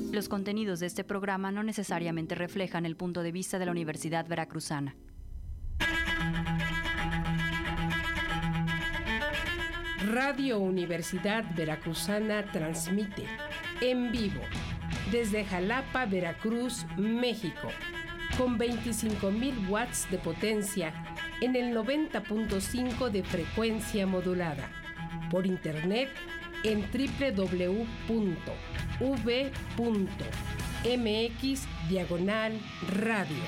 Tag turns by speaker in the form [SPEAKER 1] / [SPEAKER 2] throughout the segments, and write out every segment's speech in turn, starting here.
[SPEAKER 1] Los contenidos de este programa no necesariamente reflejan el punto de vista de la Universidad Veracruzana.
[SPEAKER 2] Radio Universidad Veracruzana transmite en vivo desde Jalapa, Veracruz, México, con 25,000 watts de potencia en el 90.5 de frecuencia modulada, por internet en www.v.mx/radio.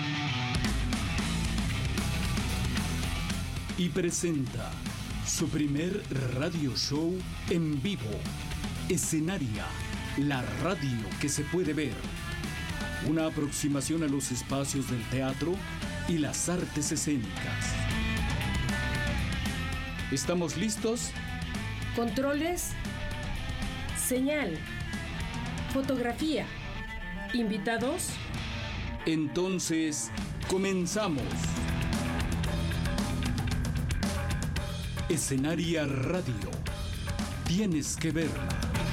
[SPEAKER 3] Y presenta su primer radio show en vivo, Escenaria, la radio que se puede ver. Una aproximación a los espacios del teatro y las artes escénicas. ¿Estamos listos?
[SPEAKER 2] Controles, señal, fotografía, invitados.
[SPEAKER 3] Entonces, comenzamos. Escenaria Radio. Tienes que verla.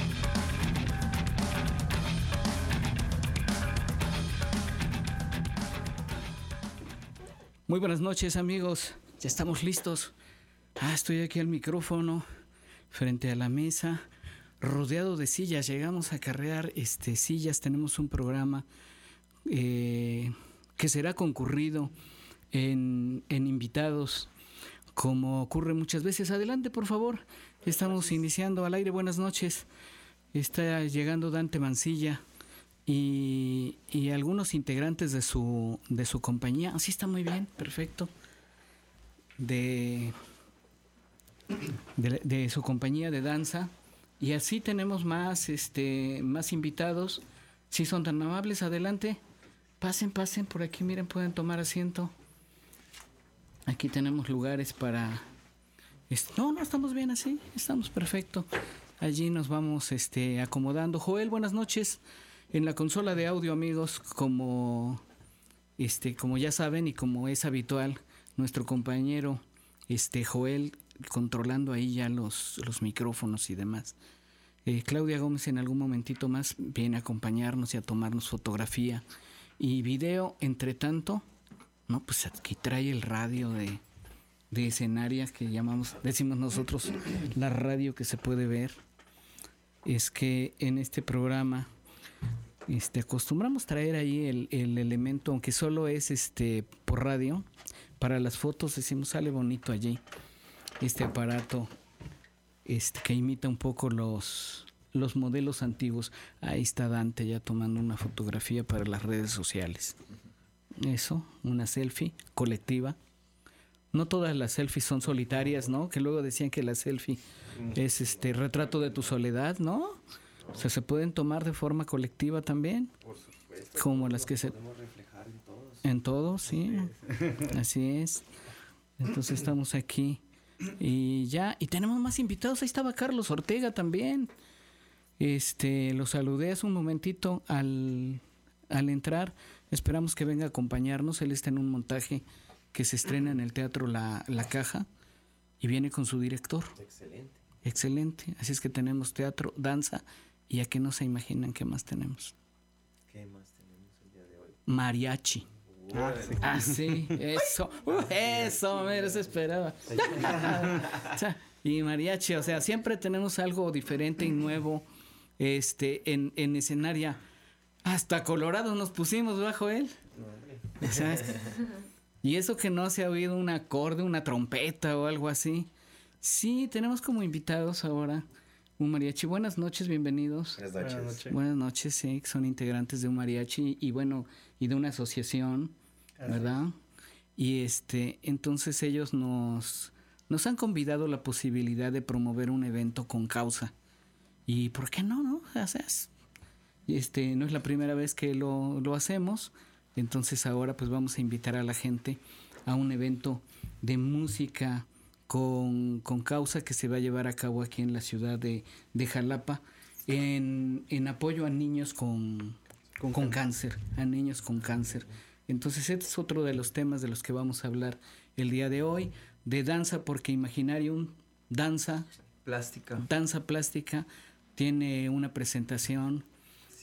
[SPEAKER 4] Muy buenas noches, amigos. Ya estamos listos. Estoy aquí al micrófono, frente a la mesa, rodeado de sillas. Llegamos a carrear sillas. Tenemos un programa que será concurrido en invitados, como ocurre muchas veces. Adelante, por favor. Estamos iniciando al aire. Buenas noches. Está llegando Dante Mancilla y algunos integrantes de su compañía. Así está muy bien, perfecto. De su compañía de danza. Y así tenemos más invitados. Si son tan amables, adelante. Pasen por aquí, miren, pueden tomar asiento. Aquí tenemos lugares para... No, estamos bien así, estamos perfecto. Allí nos vamos acomodando. Joel, buenas noches. En la consola de audio, amigos, como ya saben y como es habitual, nuestro compañero Joel controlando ahí ya los micrófonos y demás. Claudia Gómez en algún momentito más viene a acompañarnos y a tomarnos fotografía y video. Entre tanto, no, pues aquí trae el radio de Escenaria, que decimos nosotros, la radio que se puede ver. Es que en este programa acostumbramos traer ahí el elemento, aunque solo es por radio. Para las fotos decimos, sale bonito allí este aparato que imita un poco los modelos antiguos. Ahí está Dante ya tomando una fotografía para las redes sociales. Eso, una selfie colectiva. No todas las selfies son solitarias, ¿no? Que luego decían que la selfie es retrato de tu soledad, ¿no? O sea, se pueden tomar de forma colectiva también.
[SPEAKER 5] Por supuesto.
[SPEAKER 4] Como las que se
[SPEAKER 5] podemos reflejar en todos.
[SPEAKER 4] En todos, sí. Así es. Entonces estamos aquí y tenemos más invitados. Ahí estaba Carlos Ortega también. Lo saludé hace un momentito al entrar. Esperamos que venga a acompañarnos. Él está en un montaje que se estrena en el Teatro La Caja y viene con su director. Excelente. Así es que tenemos teatro, danza y a que no se imaginan qué más tenemos.
[SPEAKER 5] ¿Qué más tenemos el día de hoy?
[SPEAKER 4] Mariachi. Sí, eso. Eso, mira, se esperaba. Y mariachi, o sea, siempre tenemos algo diferente y nuevo en Escenaria. Hasta colorados nos pusimos bajo él. Y eso que no se ha oído un acorde, una trompeta o algo así. Sí, tenemos como invitados ahora un mariachi. Buenas noches, bienvenidos.
[SPEAKER 5] Buenas noches.
[SPEAKER 4] Buenas noches, sí, que son integrantes de un mariachi y de una asociación, ¿verdad? Y entonces ellos nos han convidado la posibilidad de promover un evento con causa. ¿Y por qué no? O sea, no es la primera vez que lo hacemos. Entonces ahora pues vamos a invitar a la gente a un evento de música con causa que se va a llevar a cabo aquí en la ciudad de Jalapa en apoyo a niños con cáncer, a niños con cáncer. Entonces este es otro de los temas de los que vamos a hablar el día de hoy, de danza, porque Imaginarium, danza plástica, tiene una presentación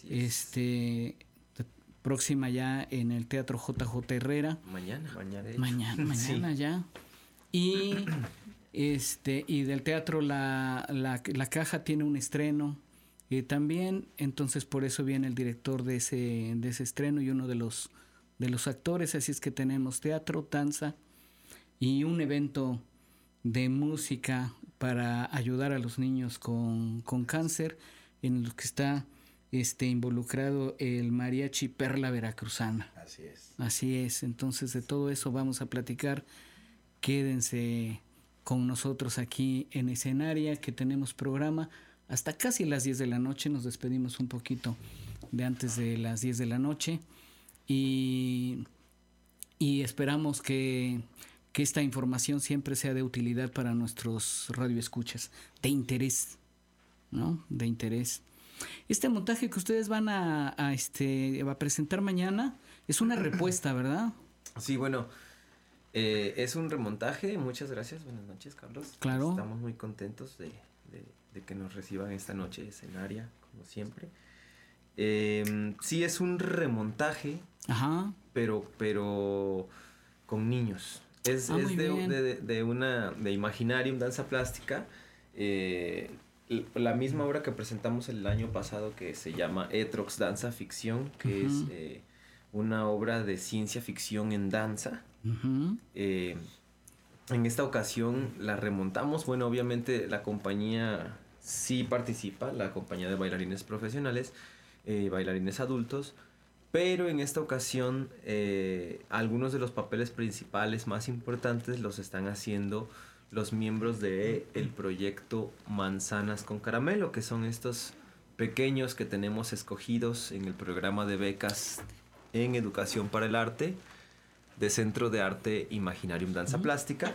[SPEAKER 4] Próxima ya en el Teatro JJ Herrera. Mañana sí. Ya. Y y del teatro la Caja tiene un estreno también, entonces por eso viene el director de ese estreno y uno de los actores, así es que tenemos teatro, danza y un evento de música para ayudar a los niños con cáncer, en los que está involucrado el Mariachi Perla Veracruzana. Así es, entonces de todo eso vamos a platicar. Quédense con nosotros aquí en Escenaria, que tenemos programa hasta casi las 10 de la noche. Nos despedimos un poquito de antes de las 10 de la noche y esperamos que esta información siempre sea de utilidad para nuestros radioescuchas, de interés, ¿no? De interés. Este montaje que ustedes van a presentar mañana es una repuesta, ¿verdad?
[SPEAKER 5] Sí, bueno, es un remontaje. Muchas gracias, buenas noches, Carlos.
[SPEAKER 4] Claro.
[SPEAKER 5] Estamos muy contentos de que nos reciban esta noche Escenaria, como siempre. Sí, es un remontaje,
[SPEAKER 4] ajá,
[SPEAKER 5] pero con niños. Es de Imaginarium, danza plástica. La misma obra que presentamos el año pasado, que se llama Etrox Danza Ficción, que es una obra de ciencia ficción en danza. En esta ocasión la remontamos. Bueno, obviamente la compañía sí participa, la compañía de bailarines profesionales, bailarines adultos, pero en esta ocasión algunos de los papeles principales más importantes los están haciendo los miembros de el proyecto Manzanas con Caramelo, que son estos pequeños que tenemos escogidos en el programa de becas en Educación para el Arte de Centro de Arte Imaginarium Danza Plástica,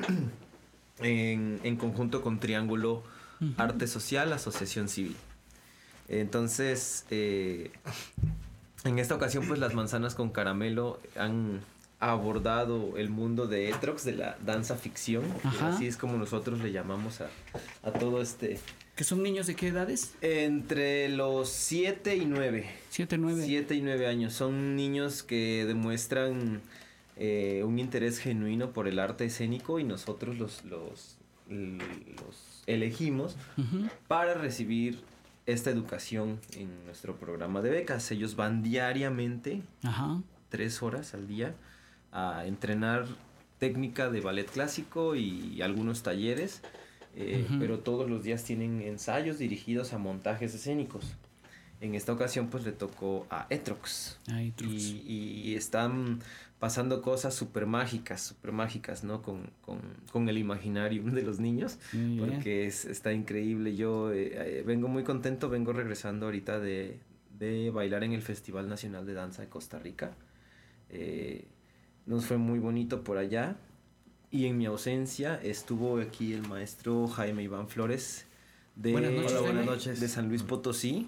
[SPEAKER 5] en conjunto con Triángulo Arte Social, Asociación Civil. Entonces, en esta ocasión, pues las Manzanas con Caramelo han abordado el mundo de Etrox, de la danza ficción. Así es como nosotros le llamamos a todo
[SPEAKER 4] ¿Que son niños de qué edades?
[SPEAKER 5] Entre los 7 y 9.
[SPEAKER 4] 7 y 9
[SPEAKER 5] años. Son niños que demuestran un interés genuino por el arte escénico, y nosotros los elegimos para recibir esta educación en nuestro programa de becas. Ellos van diariamente, 3 horas al día, a entrenar técnica de ballet clásico y algunos talleres, pero todos los días tienen ensayos dirigidos a montajes escénicos. En esta ocasión pues le tocó a Etrox. Y están pasando cosas súper mágicas, ¿no? Con el imaginario de los niños, porque está increíble. Yo vengo muy contento, vengo regresando ahorita de bailar en el Festival Nacional de Danza de Costa Rica. Nos fue muy bonito por allá, y en mi ausencia estuvo aquí el maestro Jaime Iván Flores
[SPEAKER 6] buenas noches.
[SPEAKER 5] De San Luis Potosí,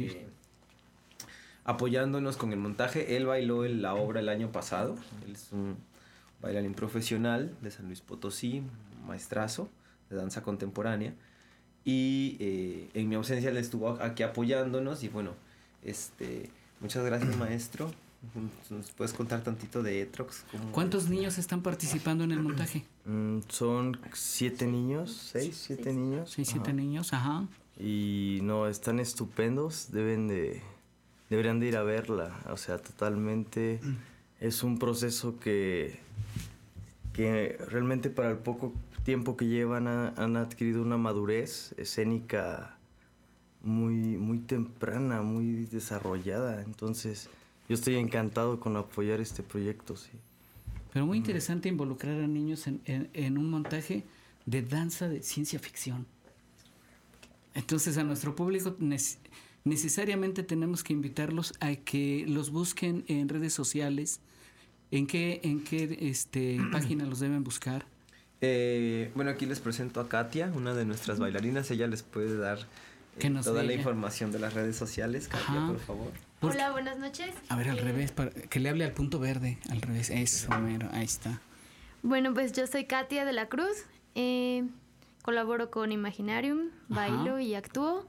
[SPEAKER 5] apoyándonos con el montaje. Él bailó la obra el año pasado. Él es un bailarín profesional de San Luis Potosí, maestrazo de danza contemporánea, y en mi ausencia él estuvo aquí apoyándonos. Y bueno, muchas gracias, maestro. ¿Nos puedes contar tantito de Etrox?
[SPEAKER 4] ¿Cuántos niños están participando en el montaje?
[SPEAKER 6] Son 7 niños, 7 niños.
[SPEAKER 4] 7 niños, ajá.
[SPEAKER 6] Y no, están estupendos, deberían de ir a verla. O sea, totalmente es un proceso que realmente para el poco tiempo que llevan han adquirido una madurez escénica muy temprana, muy desarrollada. Entonces, yo estoy encantado con apoyar este proyecto, sí.
[SPEAKER 4] Pero muy interesante involucrar a niños en un montaje de danza de ciencia ficción. Entonces, a nuestro público necesariamente tenemos que invitarlos a que los busquen en redes sociales. ¿En qué página los deben buscar?
[SPEAKER 5] Bueno, aquí les presento a Katia, una de nuestras bailarinas. Ella les puede dar toda la información de las redes sociales. Katia, por favor.
[SPEAKER 7] Hola, buenas noches.
[SPEAKER 4] A ver, al revés, para que le hable al punto verde. Al revés, eso, mero, ahí está.
[SPEAKER 7] Bueno, pues yo soy Katia de la Cruz. Colaboro con Imaginarium, bailo y actúo.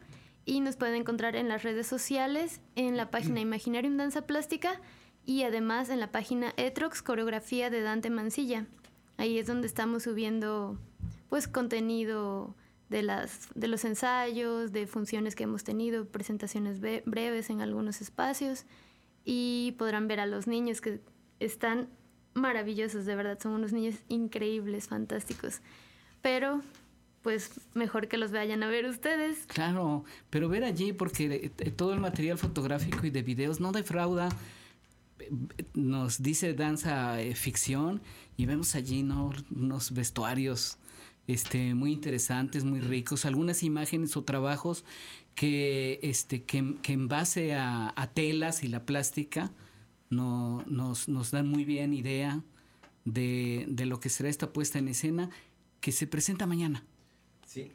[SPEAKER 7] y nos pueden encontrar en las redes sociales, en la página Imaginarium Danza Plástica y además en la página Etrox Coreografía de Dante Mancilla. Ahí es donde estamos subiendo pues contenido de los ensayos, de funciones que hemos tenido, presentaciones breves en algunos espacios, y podrán ver a los niños que están maravillosos, de verdad, son unos niños increíbles, fantásticos, pero pues mejor que los vayan a ver ustedes.
[SPEAKER 4] Claro, pero ver allí, porque todo el material fotográfico y de videos no defrauda. Nos dice danza ficción y vemos allí, ¿no?, unos vestuarios muy interesantes, muy ricos, algunas imágenes o trabajos que en base a telas y la plástica nos dan muy bien idea de lo que será esta puesta en escena que se presenta mañana.
[SPEAKER 5] Sí.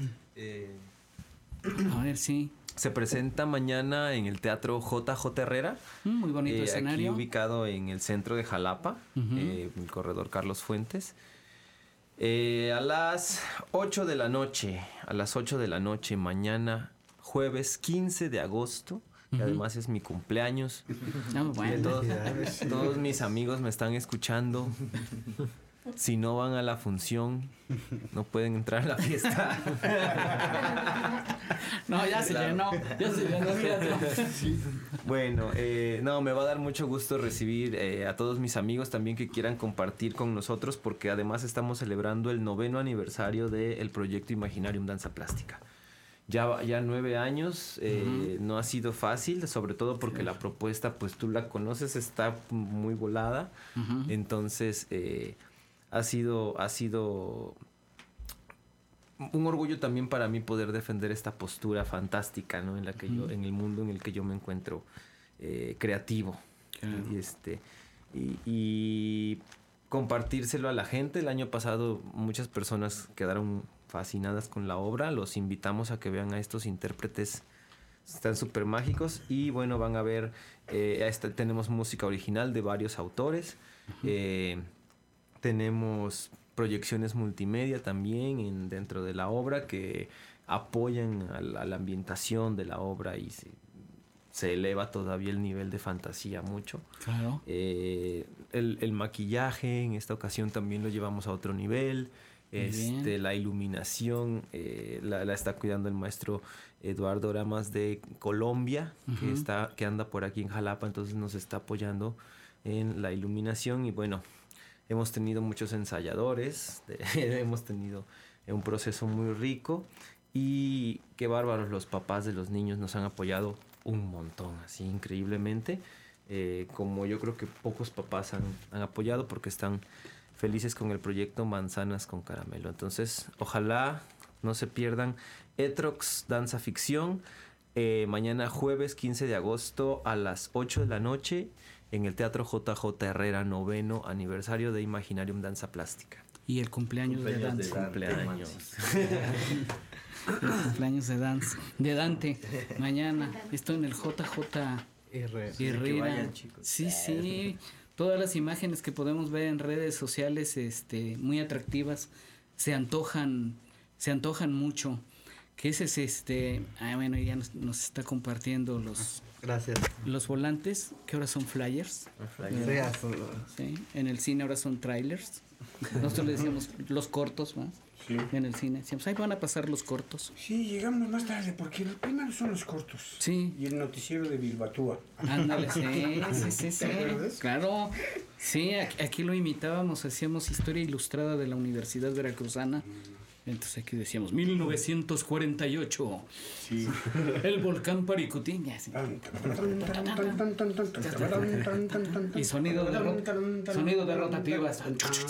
[SPEAKER 4] A ver, sí.
[SPEAKER 5] Se presenta mañana en el Teatro JJ Herrera.
[SPEAKER 4] Muy bonito escenario.
[SPEAKER 5] Aquí ubicado en el centro de Jalapa, en el corredor Carlos Fuentes. A las 8 de la noche, mañana, jueves 15 de agosto, que además es mi cumpleaños.
[SPEAKER 4] Bueno.
[SPEAKER 5] Todos mis amigos me están escuchando. Si no van a la función, no pueden entrar a la fiesta.
[SPEAKER 4] No, ya se llenó.
[SPEAKER 5] Bueno, me va a dar mucho gusto recibir a todos mis amigos también que quieran compartir con nosotros, porque además estamos celebrando el 9º aniversario del proyecto Imaginarium Danza Plástica. Ya 9 años, no ha sido fácil, sobre todo porque la propuesta, pues tú la conoces, está muy volada. Entonces, ha sido un orgullo también para mí poder defender esta postura fantástica, ¿no?, en la que en el mundo en el que yo me encuentro creativo. Y compartírselo a la gente. El año pasado muchas personas quedaron fascinadas con la obra. Los invitamos a que vean a estos intérpretes, están súper mágicos. Y bueno, van a ver, tenemos música original de varios autores. Tenemos proyecciones multimedia también dentro de la obra que apoyan a la ambientación de la obra, y se eleva todavía el nivel de fantasía mucho.
[SPEAKER 4] Claro.
[SPEAKER 5] El maquillaje en esta ocasión también lo llevamos a otro nivel. La iluminación la está cuidando el maestro Eduardo Ramas de Colombia, que anda por aquí en Jalapa, entonces nos está apoyando en la iluminación. Y bueno, hemos tenido muchos ensayadores, hemos tenido un proceso muy rico, y qué bárbaros, los papás de los niños nos han apoyado un montón, así increíblemente, como yo creo que pocos papás han apoyado, porque están felices con el proyecto Manzanas con Caramelo. Entonces, ojalá no se pierdan Etrox Danza Ficción, mañana jueves 15 de agosto a las 8 de la noche, en el Teatro JJ Herrera, 9º aniversario de Imaginarium Danza Plástica.
[SPEAKER 4] Y el cumpleaños de Dante. El cumpleaños de Dante. Mañana. Estoy en el JJ Herrera. Sí. Todas las imágenes que podemos ver en redes sociales, muy atractivas, se antojan mucho. Que ese es bueno, ya nos está compartiendo los...
[SPEAKER 6] Gracias.
[SPEAKER 4] Los volantes, que ahora son flyers. Sí, en el cine ahora son trailers. Nosotros le decíamos los cortos, ¿no?
[SPEAKER 8] Sí.
[SPEAKER 4] En el cine decíamos, ahí van a pasar los cortos.
[SPEAKER 8] Sí, llegamos más tarde porque los primeros son los cortos.
[SPEAKER 4] Sí.
[SPEAKER 8] Y el noticiero de Bilbatúa.
[SPEAKER 4] Ándale, sí.
[SPEAKER 8] ¿Te acuerdas?
[SPEAKER 4] Claro. Sí, aquí lo imitábamos, hacíamos historia ilustrada de la Universidad Veracruzana. Entonces aquí decíamos 1948.
[SPEAKER 8] Sí.
[SPEAKER 4] El volcán Paricutín. Y sonido de rotativas.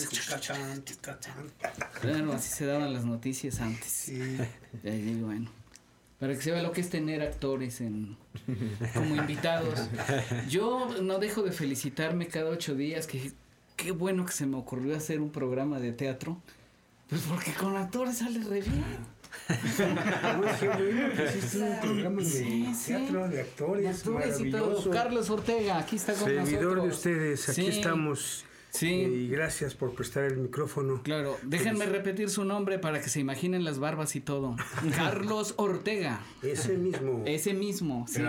[SPEAKER 4] Claro, así se daban las noticias antes.
[SPEAKER 8] Sí.
[SPEAKER 4] Y bueno, para que se vea lo que es tener actores como invitados. Yo no dejo de felicitarme cada 8 días, que qué bueno que se me ocurrió hacer un programa de teatro. Pues porque con actores sale re bien.
[SPEAKER 8] Es un programa de teatro, de actores,
[SPEAKER 4] y todo. Carlos Ortega, aquí está con nosotros.
[SPEAKER 8] Servidor de ustedes, aquí estamos
[SPEAKER 4] Sí.
[SPEAKER 8] Y gracias por prestar el micrófono.
[SPEAKER 4] Claro, déjenme repetir su nombre para que se imaginen las barbas y todo. Carlos Ortega.
[SPEAKER 8] Ese mismo.
[SPEAKER 4] Ese mismo, sí.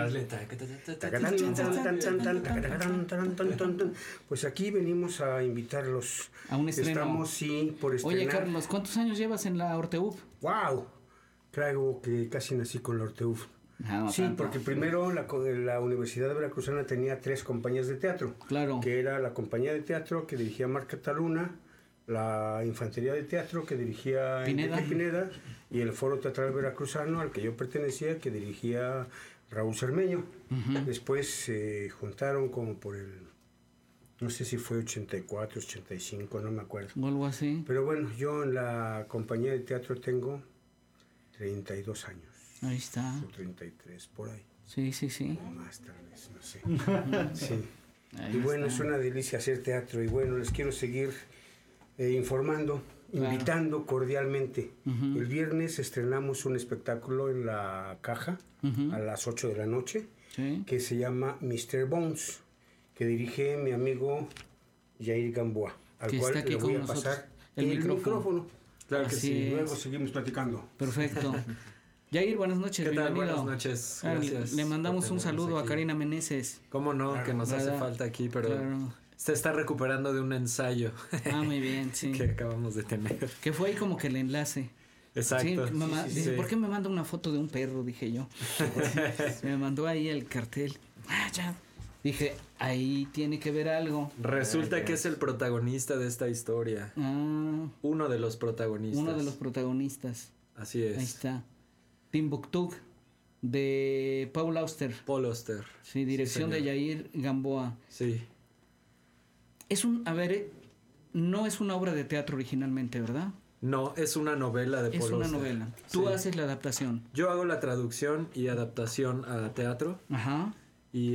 [SPEAKER 8] Pues aquí venimos a invitarlos.
[SPEAKER 4] A un estreno.
[SPEAKER 8] Estamos, sí, por estrenar.
[SPEAKER 4] Oye, Carlos, ¿cuántos años llevas en la Orteuf?
[SPEAKER 8] ¡Wow! Creo que casi nací con la Orteuf.
[SPEAKER 4] No,
[SPEAKER 8] sí,
[SPEAKER 4] tanto.
[SPEAKER 8] porque primero la Universidad Veracruzana tenía 3 compañías de teatro.
[SPEAKER 4] Claro.
[SPEAKER 8] Que era la compañía de teatro que dirigía Marc Cataluna, la infantería de teatro que dirigía Enrique Pineda y el Foro Teatral Veracruzano al que yo pertenecía que dirigía Raúl Cermeño. Después se juntaron como por el, no sé si fue 84, 85, no me acuerdo.
[SPEAKER 4] O algo así.
[SPEAKER 8] Pero bueno, yo en la compañía de teatro tengo 32 años.
[SPEAKER 4] Ahí está.
[SPEAKER 8] O 33, por ahí.
[SPEAKER 4] Sí, sí, sí.
[SPEAKER 8] O más, tal vez, no sé. Sí.
[SPEAKER 4] Ahí
[SPEAKER 8] Y bueno,
[SPEAKER 4] está.
[SPEAKER 8] es una delicia hacer teatro. Y bueno, les quiero seguir informando, invitando cordialmente. El viernes estrenamos un espectáculo en La Caja a las 8 de la noche, que se llama Mr. Bones, que dirige mi amigo Jair Gamboa, al cual le voy a pasar el micrófono. Claro que sí. Luego seguimos platicando.
[SPEAKER 4] Perfecto. Jair, buenas noches,
[SPEAKER 5] ¿Qué tal?
[SPEAKER 4] bienvenido.
[SPEAKER 5] Buenas noches, gracias.
[SPEAKER 4] Le mandamos un saludo a Karina Meneses.
[SPEAKER 5] ¿Cómo no?
[SPEAKER 4] Claro,
[SPEAKER 5] que nos hace falta aquí, pero se está recuperando de un ensayo.
[SPEAKER 4] Ah, muy bien, sí.
[SPEAKER 5] que acabamos de tener.
[SPEAKER 4] Que fue ahí como que el enlace.
[SPEAKER 5] Exacto.
[SPEAKER 4] Sí, mamá, dice, ¿por qué me manda una foto de un perro? Dije yo. Me mandó ahí el cartel. Ya. Dije, ahí tiene que ver algo.
[SPEAKER 5] Resulta que es el protagonista de esta historia. Uno de los protagonistas.
[SPEAKER 4] Uno de los protagonistas.
[SPEAKER 5] Así es.
[SPEAKER 4] Ahí está. Timbuktu, de Paul Auster.
[SPEAKER 5] Paul Auster.
[SPEAKER 4] Sí, dirección de Jair Gamboa.
[SPEAKER 5] Sí.
[SPEAKER 4] No es una obra de teatro originalmente, ¿verdad?
[SPEAKER 5] No, es una novela de Paul Auster.
[SPEAKER 4] Es una novela. Tú haces la adaptación.
[SPEAKER 5] Yo hago la traducción y adaptación a teatro.
[SPEAKER 4] Ajá.
[SPEAKER 5] Y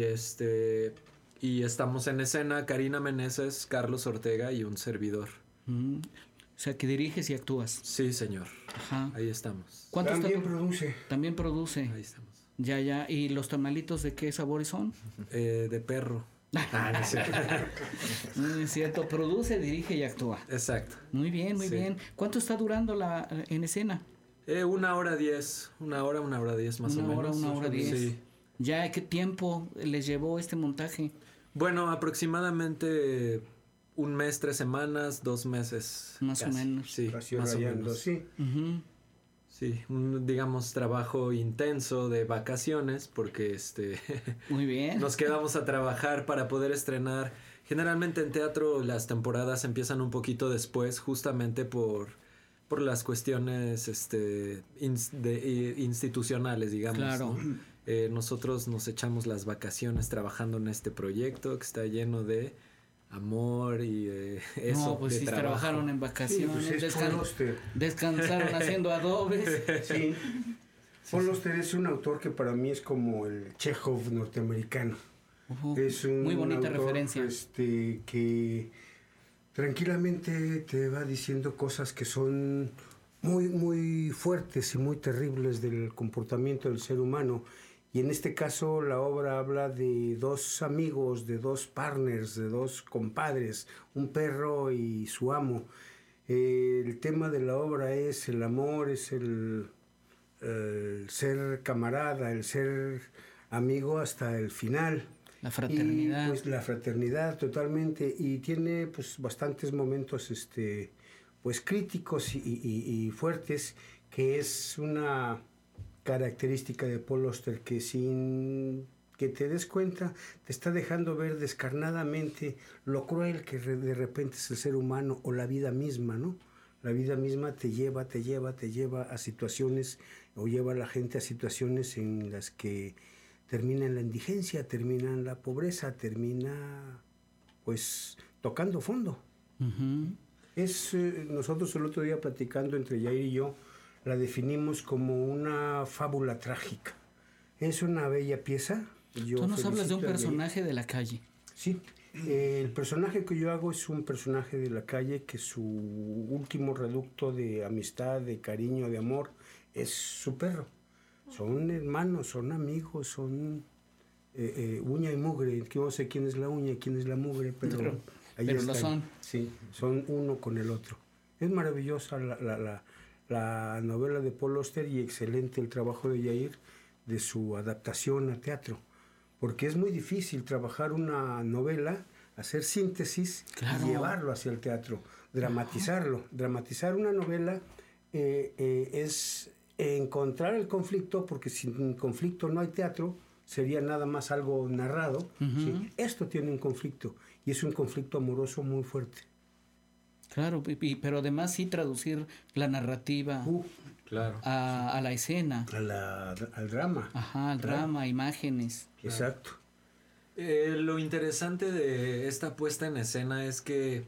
[SPEAKER 5] y estamos en escena Karina Meneses, Carlos Ortega y un servidor.
[SPEAKER 4] O sea, que diriges y actúas.
[SPEAKER 5] Sí, señor.
[SPEAKER 4] Ajá.
[SPEAKER 5] Ahí estamos.
[SPEAKER 8] También produce.
[SPEAKER 4] También produce.
[SPEAKER 5] Ahí estamos.
[SPEAKER 4] Ya. ¿Y los tamalitos de qué sabores son?
[SPEAKER 5] De perro. No es cierto.
[SPEAKER 4] No es cierto. Produce, dirige y actúa.
[SPEAKER 5] Exacto.
[SPEAKER 4] Muy bien, muy bien. ¿Cuánto está durando en escena?
[SPEAKER 5] 1 hora 10. 1 hora 10 más o menos.
[SPEAKER 4] 1 hora 10.
[SPEAKER 5] Sí.
[SPEAKER 4] ¿Ya qué tiempo les llevó este montaje?
[SPEAKER 5] Bueno, aproximadamente 1 mes, 3 semanas, 2 meses.
[SPEAKER 4] Más o menos.
[SPEAKER 5] Sí,
[SPEAKER 8] casi
[SPEAKER 5] más o
[SPEAKER 8] rayando,
[SPEAKER 5] menos.
[SPEAKER 8] sí.
[SPEAKER 5] Sí, digamos, trabajo intenso de vacaciones porque
[SPEAKER 4] Muy bien.
[SPEAKER 5] nos quedamos a trabajar para poder estrenar. Generalmente en teatro las temporadas empiezan un poquito después, justamente por las cuestiones institucionales, digamos.
[SPEAKER 4] Claro.
[SPEAKER 5] ¿No? Nosotros nos echamos las vacaciones trabajando en este proyecto que está lleno de amor y eso.
[SPEAKER 4] No, pues
[SPEAKER 5] de
[SPEAKER 4] sí,
[SPEAKER 5] trabajo.
[SPEAKER 4] trabajaron en vacaciones,
[SPEAKER 8] Sí, pues Paul Auster.
[SPEAKER 4] descansaron haciendo adobes.
[SPEAKER 8] Sí. Paul Auster es un autor que para mí es como el Chekhov norteamericano. Es un
[SPEAKER 4] muy bonita
[SPEAKER 8] autor,
[SPEAKER 4] referencia.
[SPEAKER 8] Que tranquilamente te va diciendo cosas que son muy, muy fuertes y muy terribles del comportamiento del ser humano. Y en este caso la obra habla de 2 amigos, de 2 partners, de 2 compadres, un perro y su amo. El tema de la obra es el amor, es el ser camarada, el ser amigo hasta el final.
[SPEAKER 4] La fraternidad.
[SPEAKER 8] Y, pues la fraternidad totalmente. Y tiene pues bastantes momentos pues críticos y fuertes, que es una característica de Paul Auster que sin que te des cuenta te está dejando ver descarnadamente lo cruel que de repente es el ser humano o la vida misma, ¿no? La vida misma te lleva a situaciones o lleva a la gente a situaciones en las que termina en la indigencia, termina en la pobreza, termina pues tocando fondo. Nosotros el otro día platicando entre Jair y yo la definimos como una fábula trágica. Es una bella pieza.
[SPEAKER 4] Tú nos hablas de un personaje de la calle.
[SPEAKER 8] Sí, el personaje que yo hago es un personaje de la calle que su último reducto de amistad, de cariño, de amor, es su perro. Son hermanos, son amigos, son uña y mugre. Que no sé quién es la uña y quién es la mugre, pero
[SPEAKER 4] Pero lo son.
[SPEAKER 8] Sí, son uno con el otro. Es maravillosa la novela de Paul Auster y excelente el trabajo de Yair de su adaptación a teatro. Porque es muy difícil trabajar una novela, hacer síntesis y llevarlo hacia el teatro, dramatizarlo. Dramatizar una novela es encontrar el conflicto, porque sin conflicto no hay teatro, sería nada más algo narrado. ¿Sí? Esto tiene un conflicto, y es un conflicto amoroso muy fuerte.
[SPEAKER 4] Claro, pero además sí traducir la narrativa a la escena.
[SPEAKER 8] Al drama.
[SPEAKER 4] Ajá, al drama, imágenes.
[SPEAKER 8] Exacto.
[SPEAKER 9] Lo interesante de esta puesta en escena es que,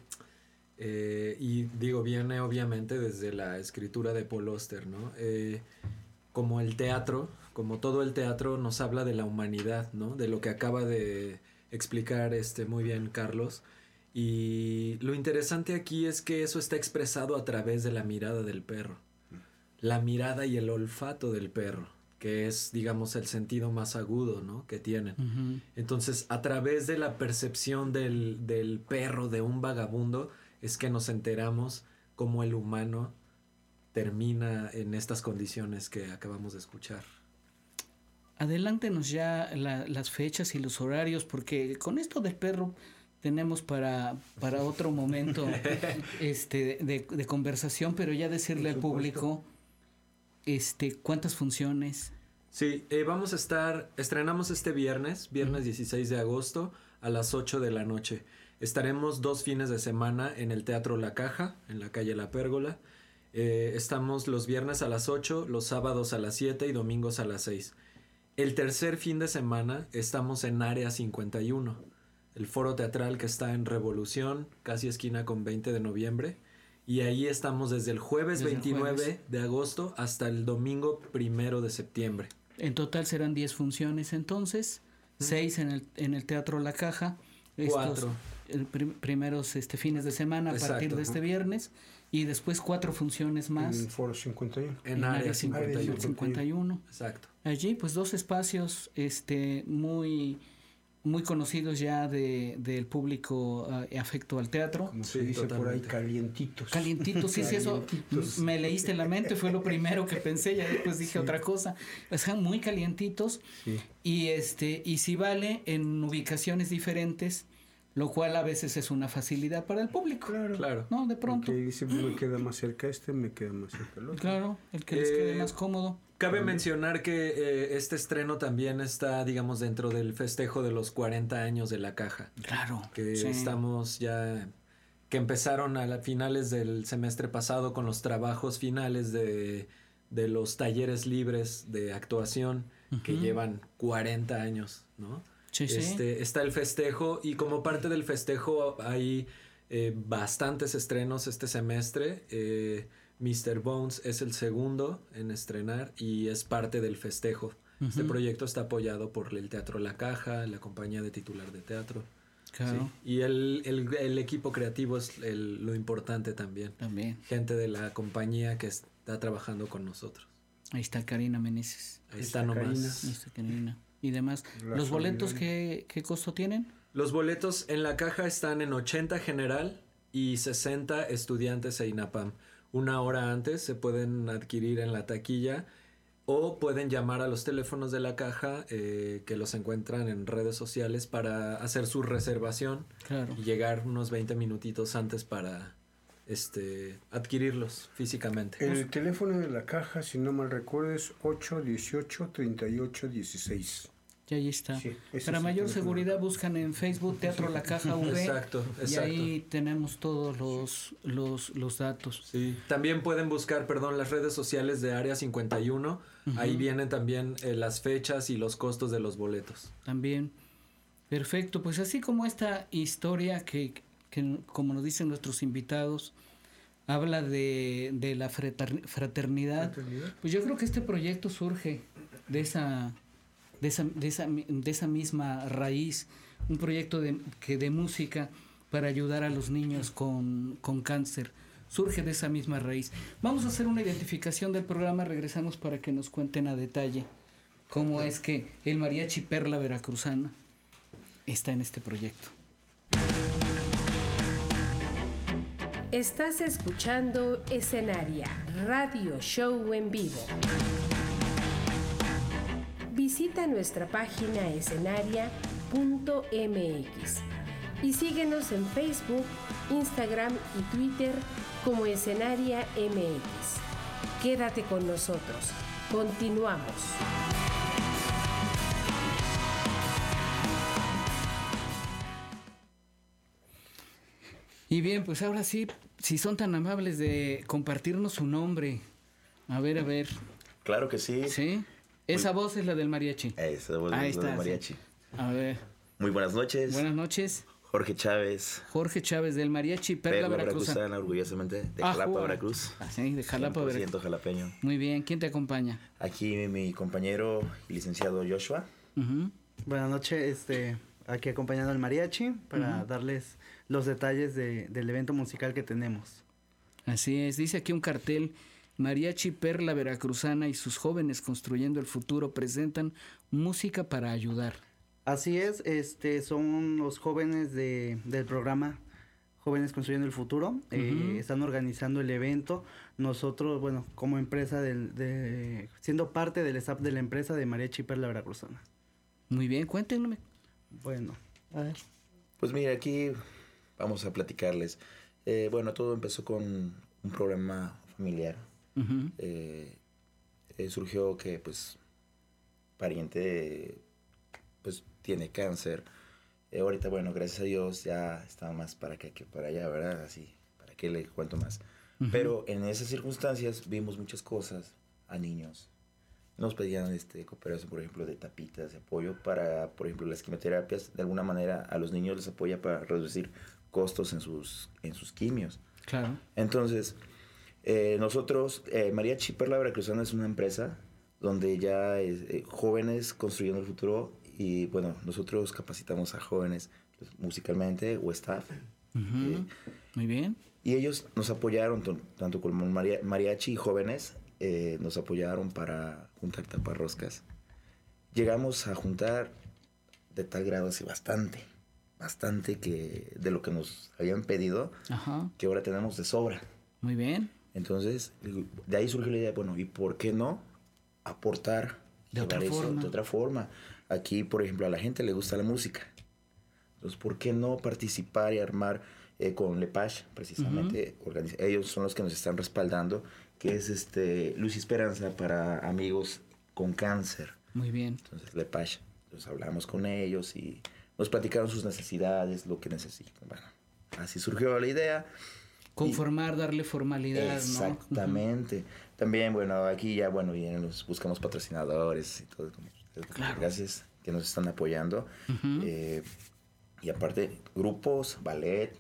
[SPEAKER 9] y digo, viene obviamente desde la escritura de Paul Auster, ¿no? Como el teatro, como todo el teatro nos habla de la humanidad, ¿no? De lo que acaba de explicar muy bien Carlos. Y lo interesante aquí es que eso está expresado a través de la mirada del perro. La mirada y el olfato del perro, que es, digamos, el sentido más agudo, ¿no? Que tienen. Entonces, a través de la percepción del perro, de un vagabundo, es que nos enteramos cómo el humano termina en estas condiciones que acabamos de escuchar.
[SPEAKER 4] Adelántenos ya las fechas y los horarios, porque con esto del perro tenemos para otro momento de conversación, pero ya decirle al público cuántas funciones.
[SPEAKER 9] Sí, vamos a estrenamos este viernes 16 de agosto a las 8 de la noche. Estaremos 2 fines de semana en el Teatro La Caja, en la calle La Pérgola. Estamos los viernes a las 8, los sábados a las 7 y domingos a las 6. El tercer fin de semana estamos en Área 51, el foro teatral que está en Revolución, casi esquina con 20 de noviembre. Y ahí estamos desde el jueves 29 de agosto hasta el domingo 1 de septiembre.
[SPEAKER 4] En total serán 10 funciones entonces, 6 en el Teatro La Caja.
[SPEAKER 9] 4.
[SPEAKER 4] Primeros fines de semana. Exacto. A partir de este viernes. Y después 4 funciones más.
[SPEAKER 8] En Foro 51.
[SPEAKER 9] En Área
[SPEAKER 4] 51.
[SPEAKER 9] Exacto.
[SPEAKER 4] Allí pues 2 espacios muy conocidos ya del público afecto al teatro.
[SPEAKER 8] Como se dice totalmente. Por ahí, calientitos.
[SPEAKER 4] Calientitos, sí, eso me leíste la mente, fue lo primero que pensé, ya después dije otra cosa. Están muy calientitos. Sí. Y si vale en ubicaciones diferentes, lo cual a veces es una facilidad para el público.
[SPEAKER 9] Claro.
[SPEAKER 4] No, de pronto.
[SPEAKER 8] Porque dice, me queda más cerca me queda más cerca el otro.
[SPEAKER 4] Claro, el que les quede más cómodo.
[SPEAKER 9] Cabe mencionar que este estreno también está, digamos, dentro del festejo de los 40 años de La Caja.
[SPEAKER 4] Claro.
[SPEAKER 9] Que estamos ya, que empezaron a finales del semestre pasado con los trabajos finales de los talleres libres de actuación que llevan 40 años, ¿no?
[SPEAKER 4] Sí.
[SPEAKER 9] Está el festejo y como parte del festejo hay bastantes estrenos este semestre. Mr. Bones es el segundo en estrenar y es parte del festejo. Este proyecto está apoyado por el Teatro La Caja, la compañía de titular de teatro.
[SPEAKER 4] Claro.
[SPEAKER 9] Sí. Y el equipo creativo es lo importante también. Gente de la compañía que está trabajando con nosotros.
[SPEAKER 4] Ahí está Karina Meneses.
[SPEAKER 9] Ahí está nomás.
[SPEAKER 4] Ahí está Karina. Y demás. ¿Los boletos qué costo tienen?
[SPEAKER 9] Los boletos en La Caja están en 80 general y 60 estudiantes e INAPAM. 1 hora antes se pueden adquirir en la taquilla o pueden llamar a los teléfonos de La Caja que los encuentran en redes sociales para hacer su reservación y llegar unos 20 minutitos antes para adquirirlos físicamente.
[SPEAKER 8] El teléfono de La Caja, si no mal recuerdo, es 818-3816.
[SPEAKER 4] Y ahí está.
[SPEAKER 8] Sí,
[SPEAKER 4] para mayor seguridad buscan en Facebook Teatro La Caja V.
[SPEAKER 9] Exacto.
[SPEAKER 4] Y ahí tenemos todos los datos.
[SPEAKER 9] Sí. También pueden buscar, las redes sociales de Área 51. Ahí vienen también las fechas y los costos de los boletos.
[SPEAKER 4] También. Perfecto. Pues así como esta historia que como nos dicen nuestros invitados, habla de la fraternidad. Pues yo creo que este proyecto surge de esa misma raíz, un proyecto de música para ayudar a los niños con cáncer. Surge de esa misma raíz. Vamos a hacer una identificación del programa, regresamos para que nos cuenten a detalle cómo es que el Mariachi Perla Veracruzana está en este proyecto.
[SPEAKER 2] Estás escuchando Escenaria, radio show en vivo. Visita nuestra página escenaria.mx y síguenos en Facebook, Instagram y Twitter como Escenaria MX. Quédate con nosotros. Continuamos.
[SPEAKER 4] Y bien, pues ahora sí, si son tan amables de compartirnos su nombre. A ver.
[SPEAKER 10] Claro que sí.
[SPEAKER 4] ¿Sí? Esa voz es la del mariachi.
[SPEAKER 10] Esa voz es la del mariachi.
[SPEAKER 4] Sí. A ver.
[SPEAKER 10] Muy buenas noches.
[SPEAKER 4] Buenas noches.
[SPEAKER 10] Jorge Chávez
[SPEAKER 4] del mariachi Perla
[SPEAKER 10] Veracruzana, orgullosamente, de Jalapa, Veracruz.
[SPEAKER 4] Ah, sí, de Jalapa, Veracruz.
[SPEAKER 10] 100% jalapeño.
[SPEAKER 4] Muy bien, ¿quién te acompaña?
[SPEAKER 10] Aquí mi compañero y licenciado Joshua.
[SPEAKER 11] Buenas noches, aquí acompañando al mariachi para darles los detalles del evento musical que tenemos.
[SPEAKER 4] Así es, dice aquí un cartel: Mariachi Perla Veracruzana y sus jóvenes construyendo el futuro presentan música para ayudar.
[SPEAKER 11] Así es, son los jóvenes del programa Jóvenes Construyendo el Futuro. Están organizando el evento. Nosotros, bueno, como empresa, siendo parte del staff de la empresa de Mariachi Perla Veracruzana.
[SPEAKER 4] Muy bien, cuéntenme.
[SPEAKER 11] Bueno, a ver.
[SPEAKER 10] Pues mira, aquí vamos a platicarles. Bueno, todo empezó con un programa familiar. Surgió que, pues, pariente, pues, tiene cáncer. Ahorita, bueno, gracias a Dios ya está más para acá que para allá, ¿verdad? Así, ¿para qué le cuento más? Pero en esas circunstancias vimos muchas cosas a niños. Nos pedían cooperación, por ejemplo, de tapitas, de apoyo para, por ejemplo, las quimioterapias. De alguna manera a los niños les apoya para reducir costos en sus quimios.
[SPEAKER 4] Claro.
[SPEAKER 10] Entonces, nosotros, Mariachi Perla Veracruzana es una empresa donde ya jóvenes construyendo el futuro. Y bueno, nosotros capacitamos a jóvenes pues, musicalmente o staff.
[SPEAKER 4] Muy bien.
[SPEAKER 10] Y ellos nos apoyaron, tanto como mariachi y jóvenes, nos apoyaron para juntar taparroscas. Llegamos a juntar de tal grado así bastante que de lo que nos habían pedido, que ahora tenemos de sobra.
[SPEAKER 4] Muy bien.
[SPEAKER 10] Entonces, de ahí surgió la idea, bueno, ¿y por qué no aportar
[SPEAKER 4] de otra forma?
[SPEAKER 10] Aquí, por ejemplo, a la gente le gusta la música. Entonces, ¿por qué no participar y armar con Lepage, precisamente? Ellos son los que nos están respaldando, que es Luz y Esperanza para amigos con cáncer.
[SPEAKER 4] Muy bien.
[SPEAKER 10] Entonces, Lepage, entonces hablamos con ellos y nos platicaron sus necesidades, lo que necesitan. Bueno, así surgió la idea.
[SPEAKER 4] Conformar, darle formalidad,
[SPEAKER 10] exactamente.
[SPEAKER 4] ¿no?
[SPEAKER 10] También, bueno, aquí ya, bueno, nos buscamos patrocinadores y todo.
[SPEAKER 4] Claro.
[SPEAKER 10] Gracias que nos están apoyando. Y aparte, grupos, ballet,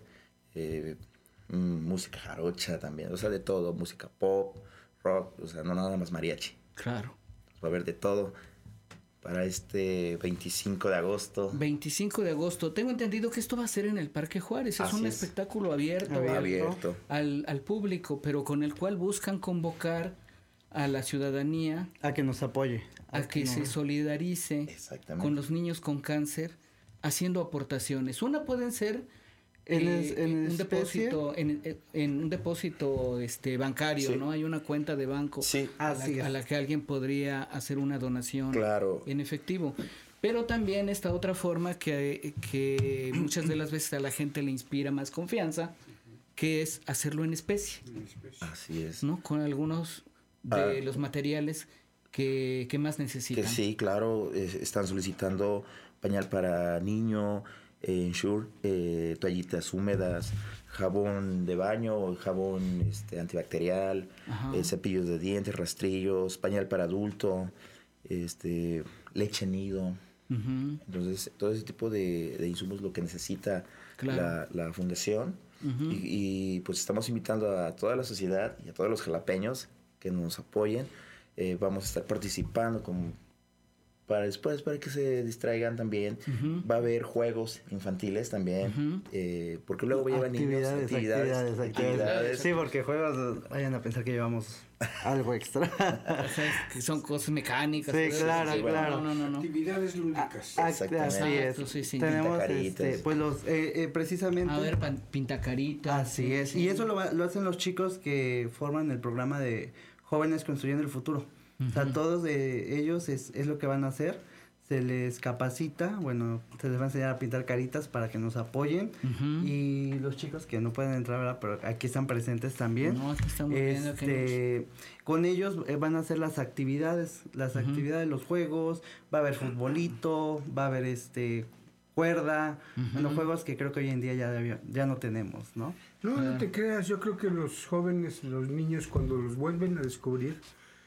[SPEAKER 10] música jarocha también. O sea, de todo. Música pop, rock, o sea, no nada más mariachi.
[SPEAKER 4] Claro.
[SPEAKER 10] Va a haber de todo para 25 de agosto.
[SPEAKER 4] 25 de agosto. Tengo entendido que esto va a ser en el Parque Juárez. Es un espectáculo abierto. Al público, pero con el cual buscan convocar a la ciudadanía
[SPEAKER 11] a que nos apoye,
[SPEAKER 4] a que se solidarice con los niños con cáncer, haciendo aportaciones. Una pueden ser en un depósito bancario, ¿no? Hay una cuenta de banco a la que alguien podría hacer una donación en efectivo. Pero también está otra forma que muchas de las veces a la gente le inspira más confianza, que es hacerlo en especie.
[SPEAKER 10] Así es.
[SPEAKER 4] ¿No? Con algunos de los materiales que más necesitan.
[SPEAKER 10] Que sí, claro, están solicitando pañal para niño, Ensure, toallitas húmedas, jabón de baño, jabón antibacterial, cepillos de dientes, rastrillos, pañal para adulto, leche nido. Entonces, todo ese tipo de insumos es lo que necesita la fundación. Y pues estamos invitando a toda la sociedad y a todos los jalapeños que nos apoyen. Vamos a estar participando para después, para que se distraigan también. Va a haber juegos infantiles también, porque luego llevan niños actividades.
[SPEAKER 11] Sí, porque juegos, vayan a pensar que llevamos algo extra.
[SPEAKER 4] O sea, que son cosas mecánicas.
[SPEAKER 11] Sí, claro,
[SPEAKER 10] sí,
[SPEAKER 11] claro.
[SPEAKER 8] No. Actividades lúdicas.
[SPEAKER 11] Así es.
[SPEAKER 4] Sí.
[SPEAKER 11] Tenemos pues los precisamente.
[SPEAKER 4] A ver, pintacaritas.
[SPEAKER 11] Así es. Y eso lo hacen los chicos que forman el programa de Jóvenes Construyendo el Futuro. O sea, todos ellos es lo que van a hacer. Se les capacita, bueno, se les va a enseñar a pintar caritas para que nos apoyen. Y los chicos que no pueden entrar, ¿verdad? Pero aquí están presentes también.
[SPEAKER 4] No, aquí estamos viendo que
[SPEAKER 11] con ellos van a hacer las actividades, los juegos. Va a haber futbolito, va a haber cuerda, los juegos que creo que hoy en día ya no tenemos, ¿no?
[SPEAKER 8] No te creas, yo creo que los jóvenes, los niños, cuando los vuelven a descubrir,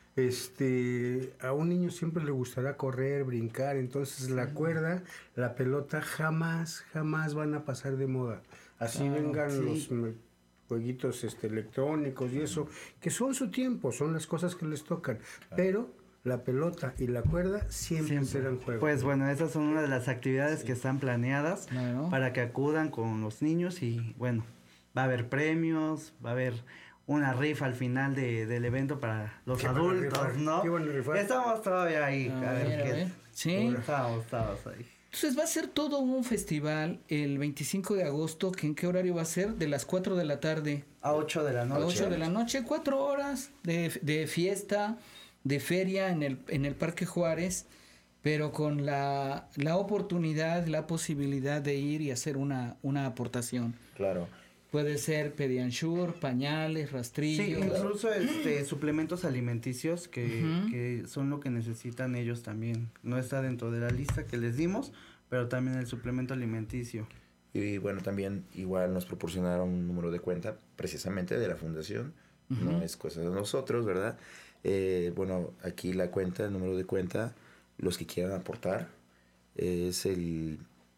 [SPEAKER 8] a un niño siempre le gustará correr, brincar, entonces la cuerda, la pelota jamás van a pasar de moda. Así vengan los jueguitos electrónicos y eso, que son su tiempo, son las cosas que les tocan, pero la pelota y la cuerda siempre serán juegos.
[SPEAKER 11] Pues bueno, esas son una de las actividades que están planeadas para que acudan con los niños y bueno, va a haber premios, va a haber una rifa al final del evento para los adultos, ¿no?
[SPEAKER 8] ¿Qué van a rifar?
[SPEAKER 11] Estamos todavía ahí, a ver qué.
[SPEAKER 4] Sí.
[SPEAKER 11] Estamos ahí.
[SPEAKER 4] Entonces va a ser todo un festival el 25 de agosto, ¿en qué horario va a ser? De las 4 de la tarde.
[SPEAKER 11] A 8 de la noche.
[SPEAKER 4] A 8 de la noche, 4 horas de fiesta, de feria en el Parque Juárez, pero con la oportunidad, la posibilidad de ir y hacer una aportación.
[SPEAKER 10] Claro.
[SPEAKER 4] Puede ser Pediansure, pañales, rastrillos.
[SPEAKER 11] Sí, incluso suplementos alimenticios que son lo que necesitan ellos también. No está dentro de la lista que les dimos, pero también el suplemento alimenticio.
[SPEAKER 10] Y bueno, también igual nos proporcionaron un número de cuenta precisamente de la fundación. No es cosa de nosotros, ¿verdad? Bueno, aquí la cuenta, el número de cuenta, los que quieran aportar, es el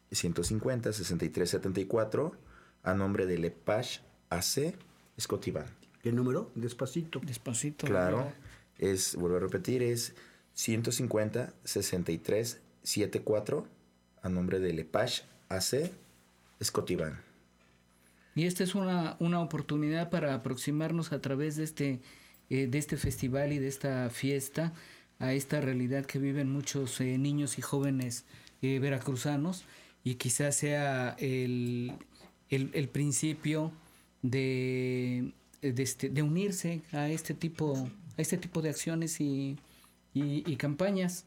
[SPEAKER 10] 150-6374 a nombre de Lepage AC Scotiabank.
[SPEAKER 8] ¿Qué número? Despacito.
[SPEAKER 10] Claro, vuelvo a repetir, es 150-6374 a nombre de Lepage AC Scotiabank.
[SPEAKER 4] Y esta es una oportunidad para aproximarnos a través de este festival y de esta fiesta a esta realidad que viven muchos niños y jóvenes veracruzanos, y quizás sea el principio de unirse a este tipo de acciones y campañas.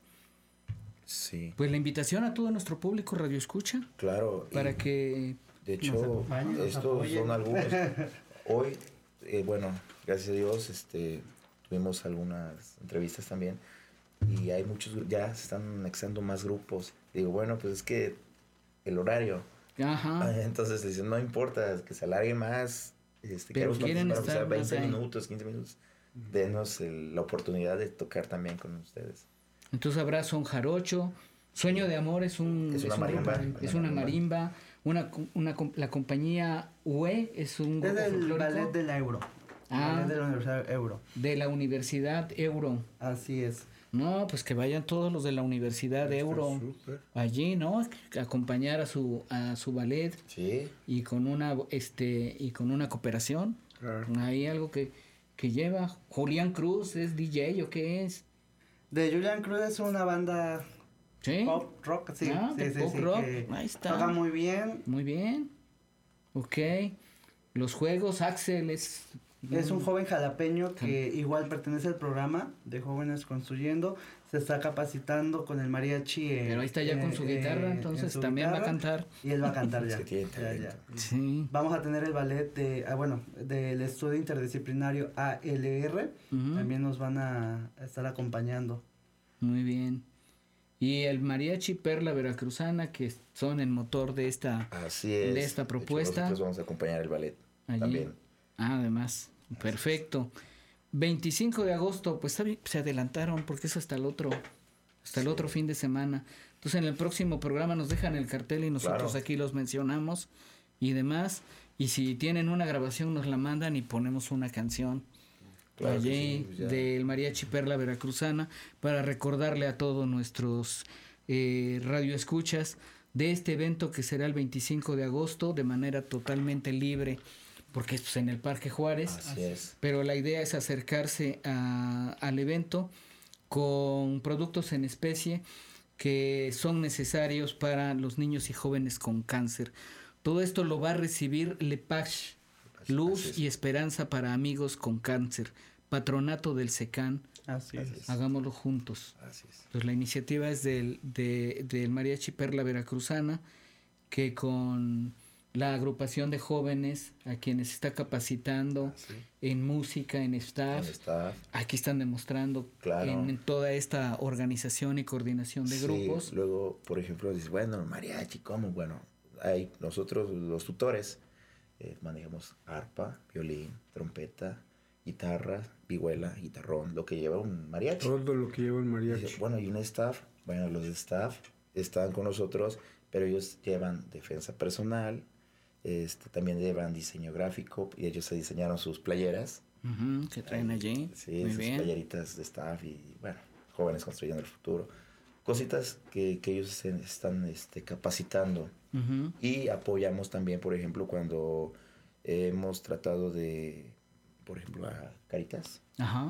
[SPEAKER 10] Sí.
[SPEAKER 4] Pues la invitación a todo nuestro público Radio Escucha.
[SPEAKER 10] Claro.
[SPEAKER 4] Para que
[SPEAKER 10] de hecho estos son algunos. Hoy, bueno, gracias a Dios, tuvimos algunas entrevistas también y hay muchos, ya se están anexando más grupos. Digo, bueno, pues es que el horario.
[SPEAKER 4] Ajá.
[SPEAKER 10] Entonces dicen, no importa, que se alargue más.
[SPEAKER 4] Pero quieren estar
[SPEAKER 10] 20 minutos, 15 minutos. Denos la oportunidad de tocar también con ustedes.
[SPEAKER 4] Entonces habrá son jarocho. Sueño de Amor es una marimba. La compañía UE es un grupo
[SPEAKER 11] folclórico. Ballet de la Euro. Ballet de la Universidad Euro.
[SPEAKER 4] De la Universidad Euro.
[SPEAKER 11] Así es.
[SPEAKER 4] No, pues que vayan todos los de la Universidad Euro allí, ¿no? A acompañar a su ballet.
[SPEAKER 10] Sí.
[SPEAKER 4] Y con una cooperación. Claro. Hay algo que lleva. Julián Cruz es DJ ¿o qué es?
[SPEAKER 11] De Julián Cruz es una banda pop rock, sí.
[SPEAKER 4] Pop rock. Ahí está.
[SPEAKER 11] Toca muy bien.
[SPEAKER 4] Muy bien. Ok. Los juegos, Axel es
[SPEAKER 11] un joven jalapeño que igual pertenece al programa de Jóvenes Construyendo. Se está capacitando con el mariachi.
[SPEAKER 4] Pero ahí está ya con su guitarra, entonces también va a cantar.
[SPEAKER 11] Y él va a cantar ya.
[SPEAKER 10] ya.
[SPEAKER 4] Sí.
[SPEAKER 11] Vamos a tener el ballet del estudio interdisciplinario ALR. También nos van a estar acompañando.
[SPEAKER 4] Muy bien. Y el mariachi Perla Veracruzana, que son el motor de esta, de esta propuesta.
[SPEAKER 10] Nosotros vamos a acompañar el ballet allí también.
[SPEAKER 4] Además, perfecto. 25 de agosto, pues se adelantaron porque es hasta el otro fin de semana. Entonces en el próximo programa nos dejan el cartel y nosotros aquí los mencionamos y demás. Y si tienen una grabación nos la mandan y ponemos una canción
[SPEAKER 10] Claro
[SPEAKER 4] allí,
[SPEAKER 10] sí, ya.
[SPEAKER 4] del Mariachi Perla Veracruzana, para recordarle a todos nuestros radioescuchas de este evento que será el 25 de agosto de manera totalmente libre, porque esto es en el Parque Juárez.
[SPEAKER 10] Así es.
[SPEAKER 4] Pero la idea es acercarse al evento con productos en especie que son necesarios para los niños y jóvenes con cáncer. Todo esto lo va a recibir Lepage, Luz y Esperanza para Amigos con Cáncer, patronato del SECAN.
[SPEAKER 11] Así es.
[SPEAKER 4] Hagámoslo juntos.
[SPEAKER 10] Así es.
[SPEAKER 4] Pues la iniciativa es del Mariachi Perla Veracruzana, que con la agrupación de jóvenes a quienes está capacitando en música, en staff, aquí están demostrando en toda esta organización y coordinación de grupos.
[SPEAKER 10] Luego, por ejemplo, dices, bueno, mariachi, ¿cómo? Bueno, hay nosotros los tutores manejamos arpa, violín, trompeta, guitarra, vihuela, guitarrón, lo que lleva un mariachi.
[SPEAKER 8] Todo lo que lleva un mariachi.
[SPEAKER 10] Dice, bueno, y un staff, bueno, los de staff están con nosotros, pero ellos llevan defensa personal, también llevan diseño gráfico, y ellos se diseñaron sus playeras.
[SPEAKER 4] Que traen allí.
[SPEAKER 10] Sí,
[SPEAKER 4] muy
[SPEAKER 10] sus
[SPEAKER 4] bien.
[SPEAKER 10] playeritas de staff y, bueno, jóvenes construyendo el futuro. Cositas que ellos se están capacitando. Y apoyamos también, por ejemplo, cuando hemos tratado de, por ejemplo, a Caritas.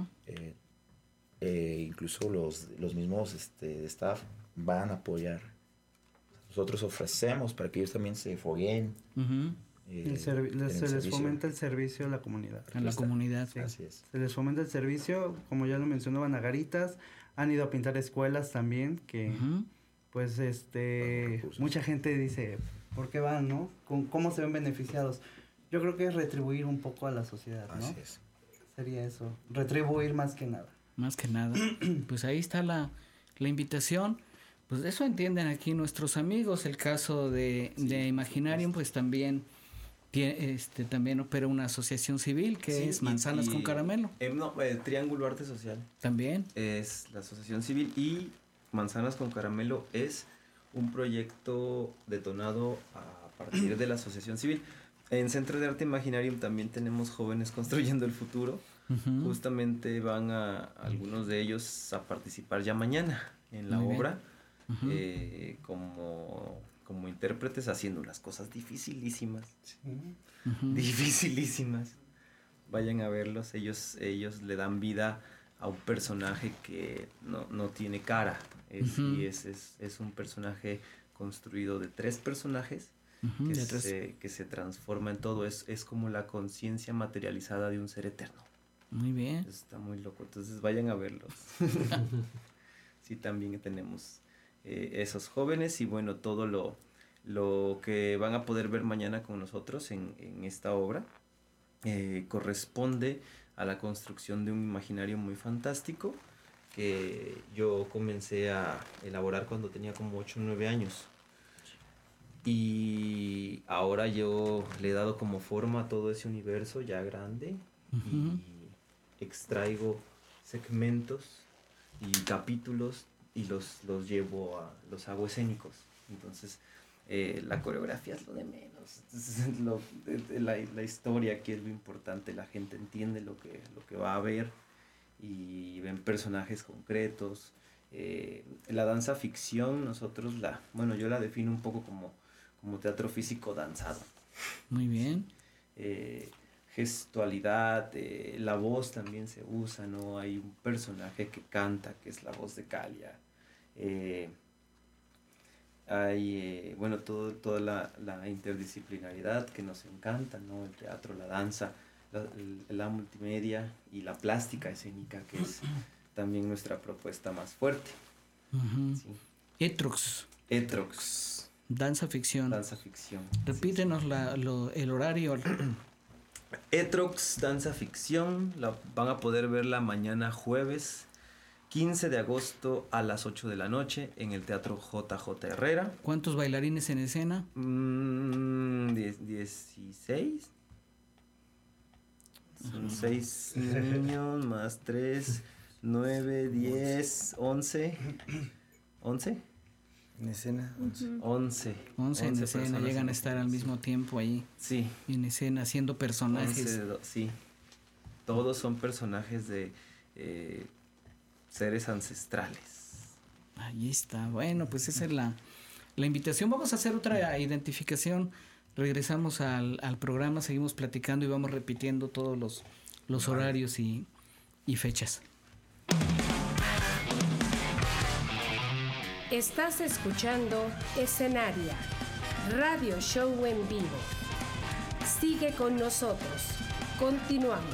[SPEAKER 10] Incluso los mismos staff van a apoyar. Nosotros ofrecemos para que ellos también se fogueen.
[SPEAKER 11] Se les fomenta el servicio a la comunidad.
[SPEAKER 4] A la comunidad.
[SPEAKER 11] Sí.
[SPEAKER 10] Así es.
[SPEAKER 11] Se les fomenta el servicio, como ya lo mencionaban, a Garitas. Han ido a pintar escuelas también, que pues mucha gente dice, ¿por qué van, no? ¿Cómo se ven beneficiados? Yo creo que es retribuir un poco a la sociedad, ¿no?
[SPEAKER 10] Así es.
[SPEAKER 11] Sería eso, retribuir más que nada.
[SPEAKER 4] Más que nada. Pues ahí está la invitación. Pues eso entienden aquí nuestros amigos. El caso de Imaginarium, pues también también opera una asociación civil que es Manzanas con Caramelo.
[SPEAKER 5] Triángulo Arte Social.
[SPEAKER 4] También.
[SPEAKER 5] Es la asociación civil, y Manzanas con Caramelo es un proyecto detonado a partir de la asociación civil. En Centro de Arte Imaginarium también tenemos jóvenes construyendo el futuro. Justamente van algunos de ellos a participar ya mañana en la obra. Como intérpretes, haciendo unas cosas dificilísimas. Dificilísimas. Vayan a verlos. Ellos le dan vida a un personaje que no tiene cara. Y es un personaje construido de 3 personajes que se transforma en todo. Es como la conciencia materializada de un ser eterno.
[SPEAKER 4] Muy bien.
[SPEAKER 5] Está muy loco. Entonces vayan a verlos. Sí, también tenemos esos jóvenes, y bueno, todo lo que van a poder ver mañana con nosotros en esta obra corresponde a la construcción de un imaginario muy fantástico que yo comencé a elaborar cuando tenía como 8 o 9 años, y ahora yo le he dado como forma a todo ese universo ya grande, y extraigo segmentos y capítulos y los hago escénicos. Entonces la coreografía es lo de menos. La historia aquí es lo importante. La gente entiende lo que va a ver y ven personajes concretos. La danza ficción, nosotros yo la defino un poco como teatro físico danzado.
[SPEAKER 4] Muy bien.
[SPEAKER 5] Gestualidad, la voz también se usa, ¿no? Hay un personaje que canta, que es la voz de Calia. Hay, toda la interdisciplinaridad que nos encanta, ¿no? El teatro, la danza, la multimedia y la plástica escénica, que es también nuestra propuesta más fuerte. Sí. Etrox.
[SPEAKER 4] Danza ficción. Repítenos el horario.
[SPEAKER 5] Etrox, danza ficción, van a poder verla mañana jueves 15 de agosto a las 8 de la noche en el Teatro JJ Herrera.
[SPEAKER 4] ¿Cuántos bailarines en escena?
[SPEAKER 5] 16. Son 6 niños más 3, 9, 10, 11. ¿11?
[SPEAKER 6] En escena,
[SPEAKER 5] 11
[SPEAKER 4] en escena, llegan a estar al mismo tiempo ahí.
[SPEAKER 5] Sí.
[SPEAKER 4] En escena, haciendo personajes.
[SPEAKER 5] 11, sí. todos son personajes de seres ancestrales.
[SPEAKER 4] Ahí está. Bueno, pues esa es la invitación. Vamos a hacer otra identificación. Regresamos al programa, seguimos platicando y vamos repitiendo todos los horarios y fechas.
[SPEAKER 2] Estás escuchando Escenaria, radio show en vivo. Sigue con nosotros. Continuamos.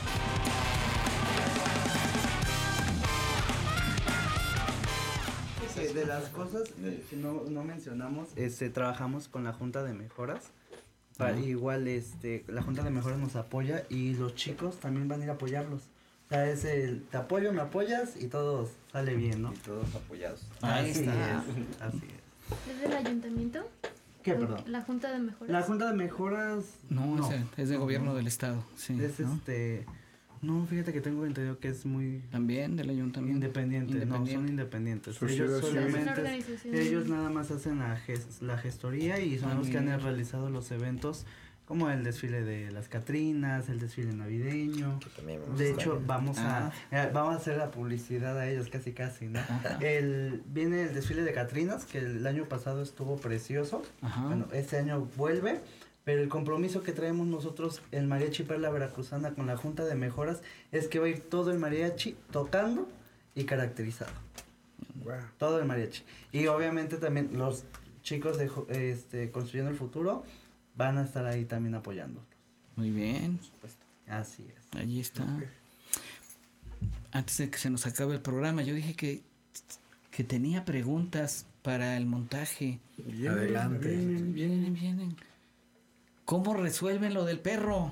[SPEAKER 11] De las cosas que no mencionamos, trabajamos con la Junta de Mejoras. Igual la Junta de Mejoras nos apoya y los chicos también van a ir a apoyarlos. O sea, es te apoyo, me apoyas y todo sale bien, ¿no?
[SPEAKER 5] Y todos apoyados.
[SPEAKER 11] Ahí está.
[SPEAKER 7] Así es. ¿Es del ayuntamiento?
[SPEAKER 11] ¿Qué, perdón?
[SPEAKER 7] ¿La Junta de Mejoras?
[SPEAKER 11] La Junta de Mejoras...
[SPEAKER 4] No. Es de gobierno del estado, sí.
[SPEAKER 11] Es No, fíjate que tengo entendido que es muy...
[SPEAKER 4] También del ayuntamiento.
[SPEAKER 11] Independiente. No, son independientes. Ellos nada más hacen la gestoría y son los que han realizado los eventos, como el desfile de las Catrinas, el desfile navideño. De hecho, vamos a hacer la publicidad a ellos casi, ¿no? Viene el desfile de Catrinas, que el año pasado estuvo precioso. Ajá. Bueno, este año vuelve. Pero el compromiso que traemos nosotros, el Mariachi Perla Veracruzana, con la Junta de Mejoras, es que va a ir todo el mariachi tocando y caracterizado. Wow. Todo el mariachi. Y obviamente también los chicos de Construyendo el Futuro van a estar ahí también apoyando.
[SPEAKER 4] Muy bien.
[SPEAKER 11] Por supuesto. Así es.
[SPEAKER 4] Allí está. Okay. Antes de que se nos acabe el programa, yo dije que tenía preguntas para el montaje.
[SPEAKER 9] Adelante.
[SPEAKER 4] Vienen. ¿Cómo resuelven lo del perro?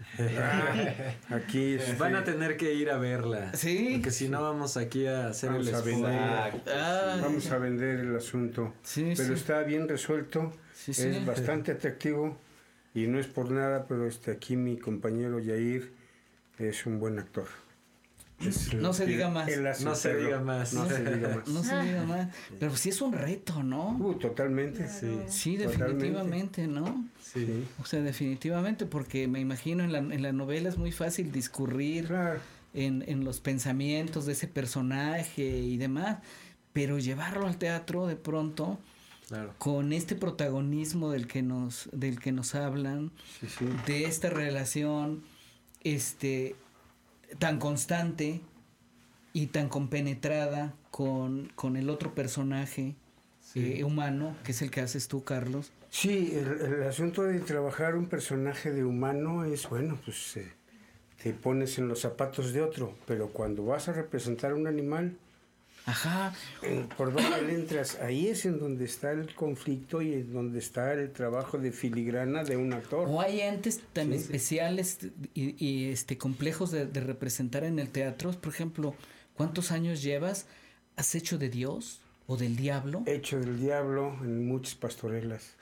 [SPEAKER 9] Aquí van a tener que ir a verla.
[SPEAKER 4] Sí.
[SPEAKER 9] Porque si no vamos aquí a hacer el spoiler.
[SPEAKER 8] Vamos a vender el asunto.
[SPEAKER 4] Sí,
[SPEAKER 8] pero está bien resuelto. Sí, es bastante atractivo. Y no es por nada, pero aquí mi compañero Yair es un buen actor.
[SPEAKER 4] No se diga más.
[SPEAKER 9] No se diga más.
[SPEAKER 4] Pero sí es un reto, ¿no?
[SPEAKER 8] Totalmente.
[SPEAKER 4] Sí, definitivamente, ¿no?
[SPEAKER 8] Sí.
[SPEAKER 4] O sea, definitivamente, porque me imagino en la novela es muy fácil discurrir en los pensamientos de ese personaje y demás, pero llevarlo al teatro de pronto, con este protagonismo del que nos hablan, de esta relación, tan constante y tan compenetrada con el otro personaje humano, que es el que haces tú, Carlos.
[SPEAKER 8] Sí, el asunto de trabajar un personaje de humano es, pues te pones en los zapatos de otro, pero cuando vas a representar un animal, por donde le entras, ahí es en donde está el conflicto y en donde está el trabajo de filigrana de un actor.
[SPEAKER 4] O hay entes tan especiales y complejos de representar en el teatro. Por ejemplo, ¿cuántos años llevas? ¿Has hecho de Dios o del diablo?
[SPEAKER 8] He hecho del diablo en muchas pastorelas.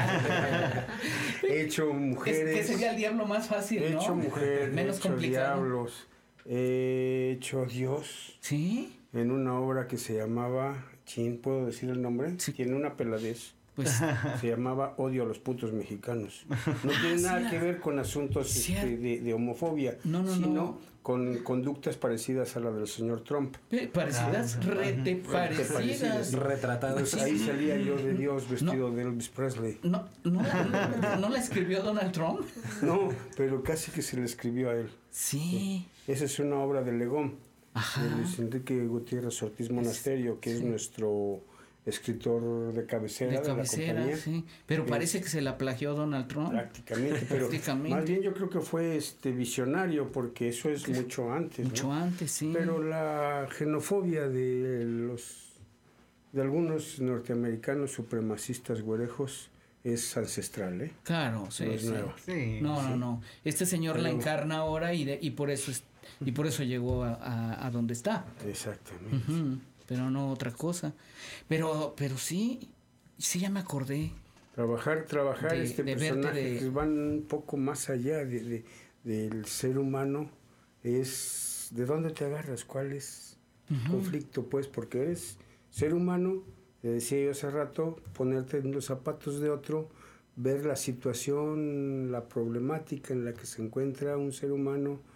[SPEAKER 8] He hecho mujeres.
[SPEAKER 4] ¿Qué sería el diablo más fácil?
[SPEAKER 8] He hecho mujeres,
[SPEAKER 4] menos complicado.
[SPEAKER 8] Diablos. He hecho Dios.
[SPEAKER 4] ¿Sí?
[SPEAKER 8] En una obra que se llamaba, ¿puedo decir el nombre? Sí. Tiene una peladez.
[SPEAKER 4] Pues
[SPEAKER 8] se llamaba Odio a los putos mexicanos. No tiene nada que ver con asuntos de homofobia, sino con conductas parecidas a la del señor Trump.
[SPEAKER 4] Parecidas, parecidas.
[SPEAKER 9] Retratadas.
[SPEAKER 8] Pues ahí salía yo de Dios vestido de Elvis Presley.
[SPEAKER 4] ¿No la escribió Donald Trump?
[SPEAKER 8] No, pero casi que se le escribió a él.
[SPEAKER 4] Sí.
[SPEAKER 8] Esa es una obra de Legón. De Luis Enrique Gutiérrez Ortiz Monasterio, que es nuestro escritor de cabecera de la compañía.
[SPEAKER 4] Sí. Pero parece que se la plagió Donald Trump.
[SPEAKER 8] Prácticamente, pero más bien yo creo que fue visionario, porque eso es mucho antes.
[SPEAKER 4] Mucho antes, sí.
[SPEAKER 8] Pero la xenofobia de algunos norteamericanos supremacistas güerejos es ancestral, ¿eh?
[SPEAKER 4] Claro, sí.
[SPEAKER 8] No es nueva.
[SPEAKER 4] Sí, no. Este señor la encarna ahora y por eso llegó a donde está.
[SPEAKER 8] Exactamente.
[SPEAKER 4] Pero no otra cosa. Pero sí ya me acordé.
[SPEAKER 8] Trabajar personajes que van un poco más allá del ser humano es de dónde te agarras, cuál es el conflicto, pues, porque eres ser humano, te decía yo hace rato, ponerte en los zapatos de otro, ver la situación, la problemática en la que se encuentra un ser humano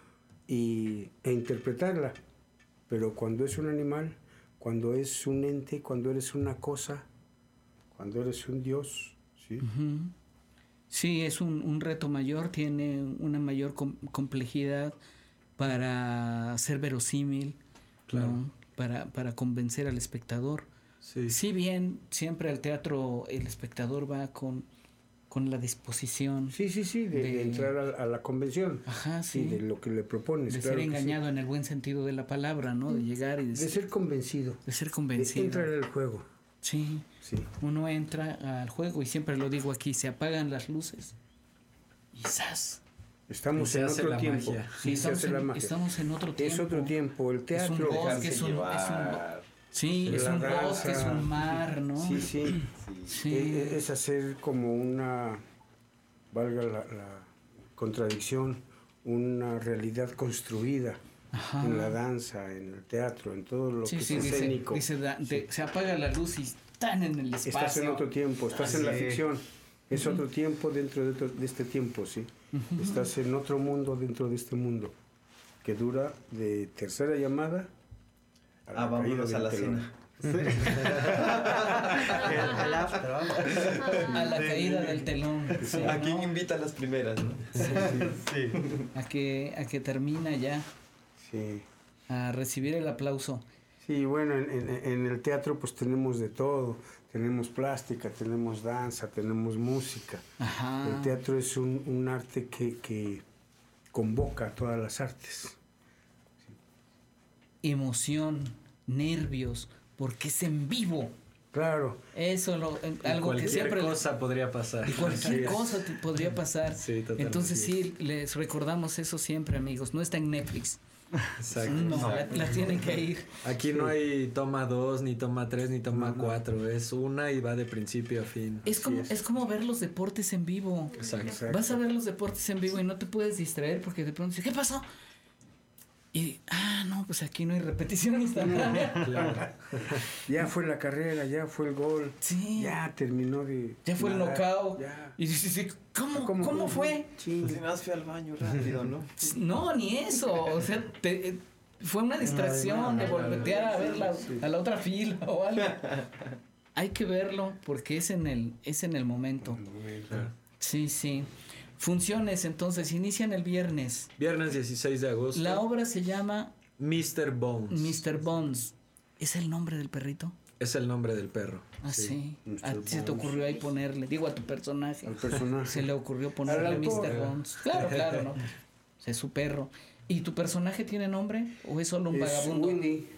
[SPEAKER 8] e interpretarla. Pero cuando es un animal, cuando es un ente, cuando eres una cosa, cuando eres un Dios, ¿sí?
[SPEAKER 4] Sí, es un reto mayor, tiene una mayor complejidad para ser verosímil, claro, ¿no? Para convencer al espectador. Sí. Si bien siempre al teatro el espectador va con la disposición.
[SPEAKER 8] De entrar a la convención.
[SPEAKER 4] Ajá, sí.
[SPEAKER 8] De lo que le propones.
[SPEAKER 4] De ser engañado en el buen sentido de la palabra, ¿no? De llegar y
[SPEAKER 8] de ser convencido.
[SPEAKER 4] De ser convencido.
[SPEAKER 8] De entrar al juego.
[SPEAKER 4] Sí. Uno entra al juego y siempre lo digo aquí, se apagan las luces y ¡zas!
[SPEAKER 8] Estamos en otro tiempo.
[SPEAKER 4] Sí, estamos en otro tiempo.
[SPEAKER 8] Es otro tiempo. El teatro
[SPEAKER 4] es un bosque, es un bosque, es un mar, ¿no?
[SPEAKER 8] Sí. Es hacer como una, valga la contradicción, una realidad construida. Ajá. En la danza, en el teatro, en todo lo que es escénico.
[SPEAKER 4] Se apaga la luz y están en el espacio.
[SPEAKER 8] Estás en otro tiempo, estás en la ficción. Es otro tiempo dentro de este tiempo, ¿sí? Estás en otro mundo dentro de este mundo, que dura de tercera llamada
[SPEAKER 5] a vámonos a la cena.
[SPEAKER 4] A la caída del telón.
[SPEAKER 5] Sí, ¿a quién invita a las primeras, no?
[SPEAKER 4] Sí. A que termina ya.
[SPEAKER 8] Sí.
[SPEAKER 4] A recibir el aplauso.
[SPEAKER 8] Sí, bueno, en el teatro pues tenemos de todo. Tenemos plástica, tenemos danza, tenemos música.
[SPEAKER 4] Ajá.
[SPEAKER 8] El teatro es un arte que convoca a todas las artes.
[SPEAKER 4] Sí. Emoción, nervios, porque es en vivo.
[SPEAKER 8] Claro.
[SPEAKER 4] Eso algo que siempre
[SPEAKER 9] cosa podría pasar.
[SPEAKER 4] Y cualquier cosa podría pasar.
[SPEAKER 9] Sí, totalmente.
[SPEAKER 4] Entonces sí, les recordamos eso siempre, amigos. No está en Netflix.
[SPEAKER 9] Exacto.
[SPEAKER 4] No, la tienen que ir.
[SPEAKER 9] Aquí no hay toma 2, ni toma 3, ni toma 4. Es una y va de principio a fin.
[SPEAKER 4] Es como ver los deportes en vivo.
[SPEAKER 9] Exacto.
[SPEAKER 4] Vas a ver los deportes en vivo y no te puedes distraer porque de pronto dices, ¿qué pasó? Y, no, pues aquí no hay repetición instantánea.
[SPEAKER 8] Claro. Ya fue la carrera, ya fue el gol.
[SPEAKER 4] Sí.
[SPEAKER 8] Ya terminó de...
[SPEAKER 4] Ya fue el knockout. Y dices, ¿cómo fue?
[SPEAKER 5] Sí. Pues nada más fui al baño rápido, ¿no?
[SPEAKER 4] No, ni eso. O sea, fue una distracción de voltear a ver a la otra fila o algo. Hay que verlo porque es en el momento. Sí. Funciones, entonces, inician el viernes.
[SPEAKER 9] Viernes 16 de agosto.
[SPEAKER 4] La obra se llama...
[SPEAKER 9] Mr. Bones.
[SPEAKER 4] Mr. Bones. ¿Es el nombre del perrito?
[SPEAKER 9] Es el nombre del perro.
[SPEAKER 4] Ah, sí. ¿A ti se te ocurrió ahí ponerle? Digo, a tu personaje.
[SPEAKER 8] Al personaje.
[SPEAKER 4] Se le ocurrió ponerle Mr. Bones. Claro, ¿no? Es su perro. ¿Y tu personaje tiene nombre? ¿O es solo un vagabundo?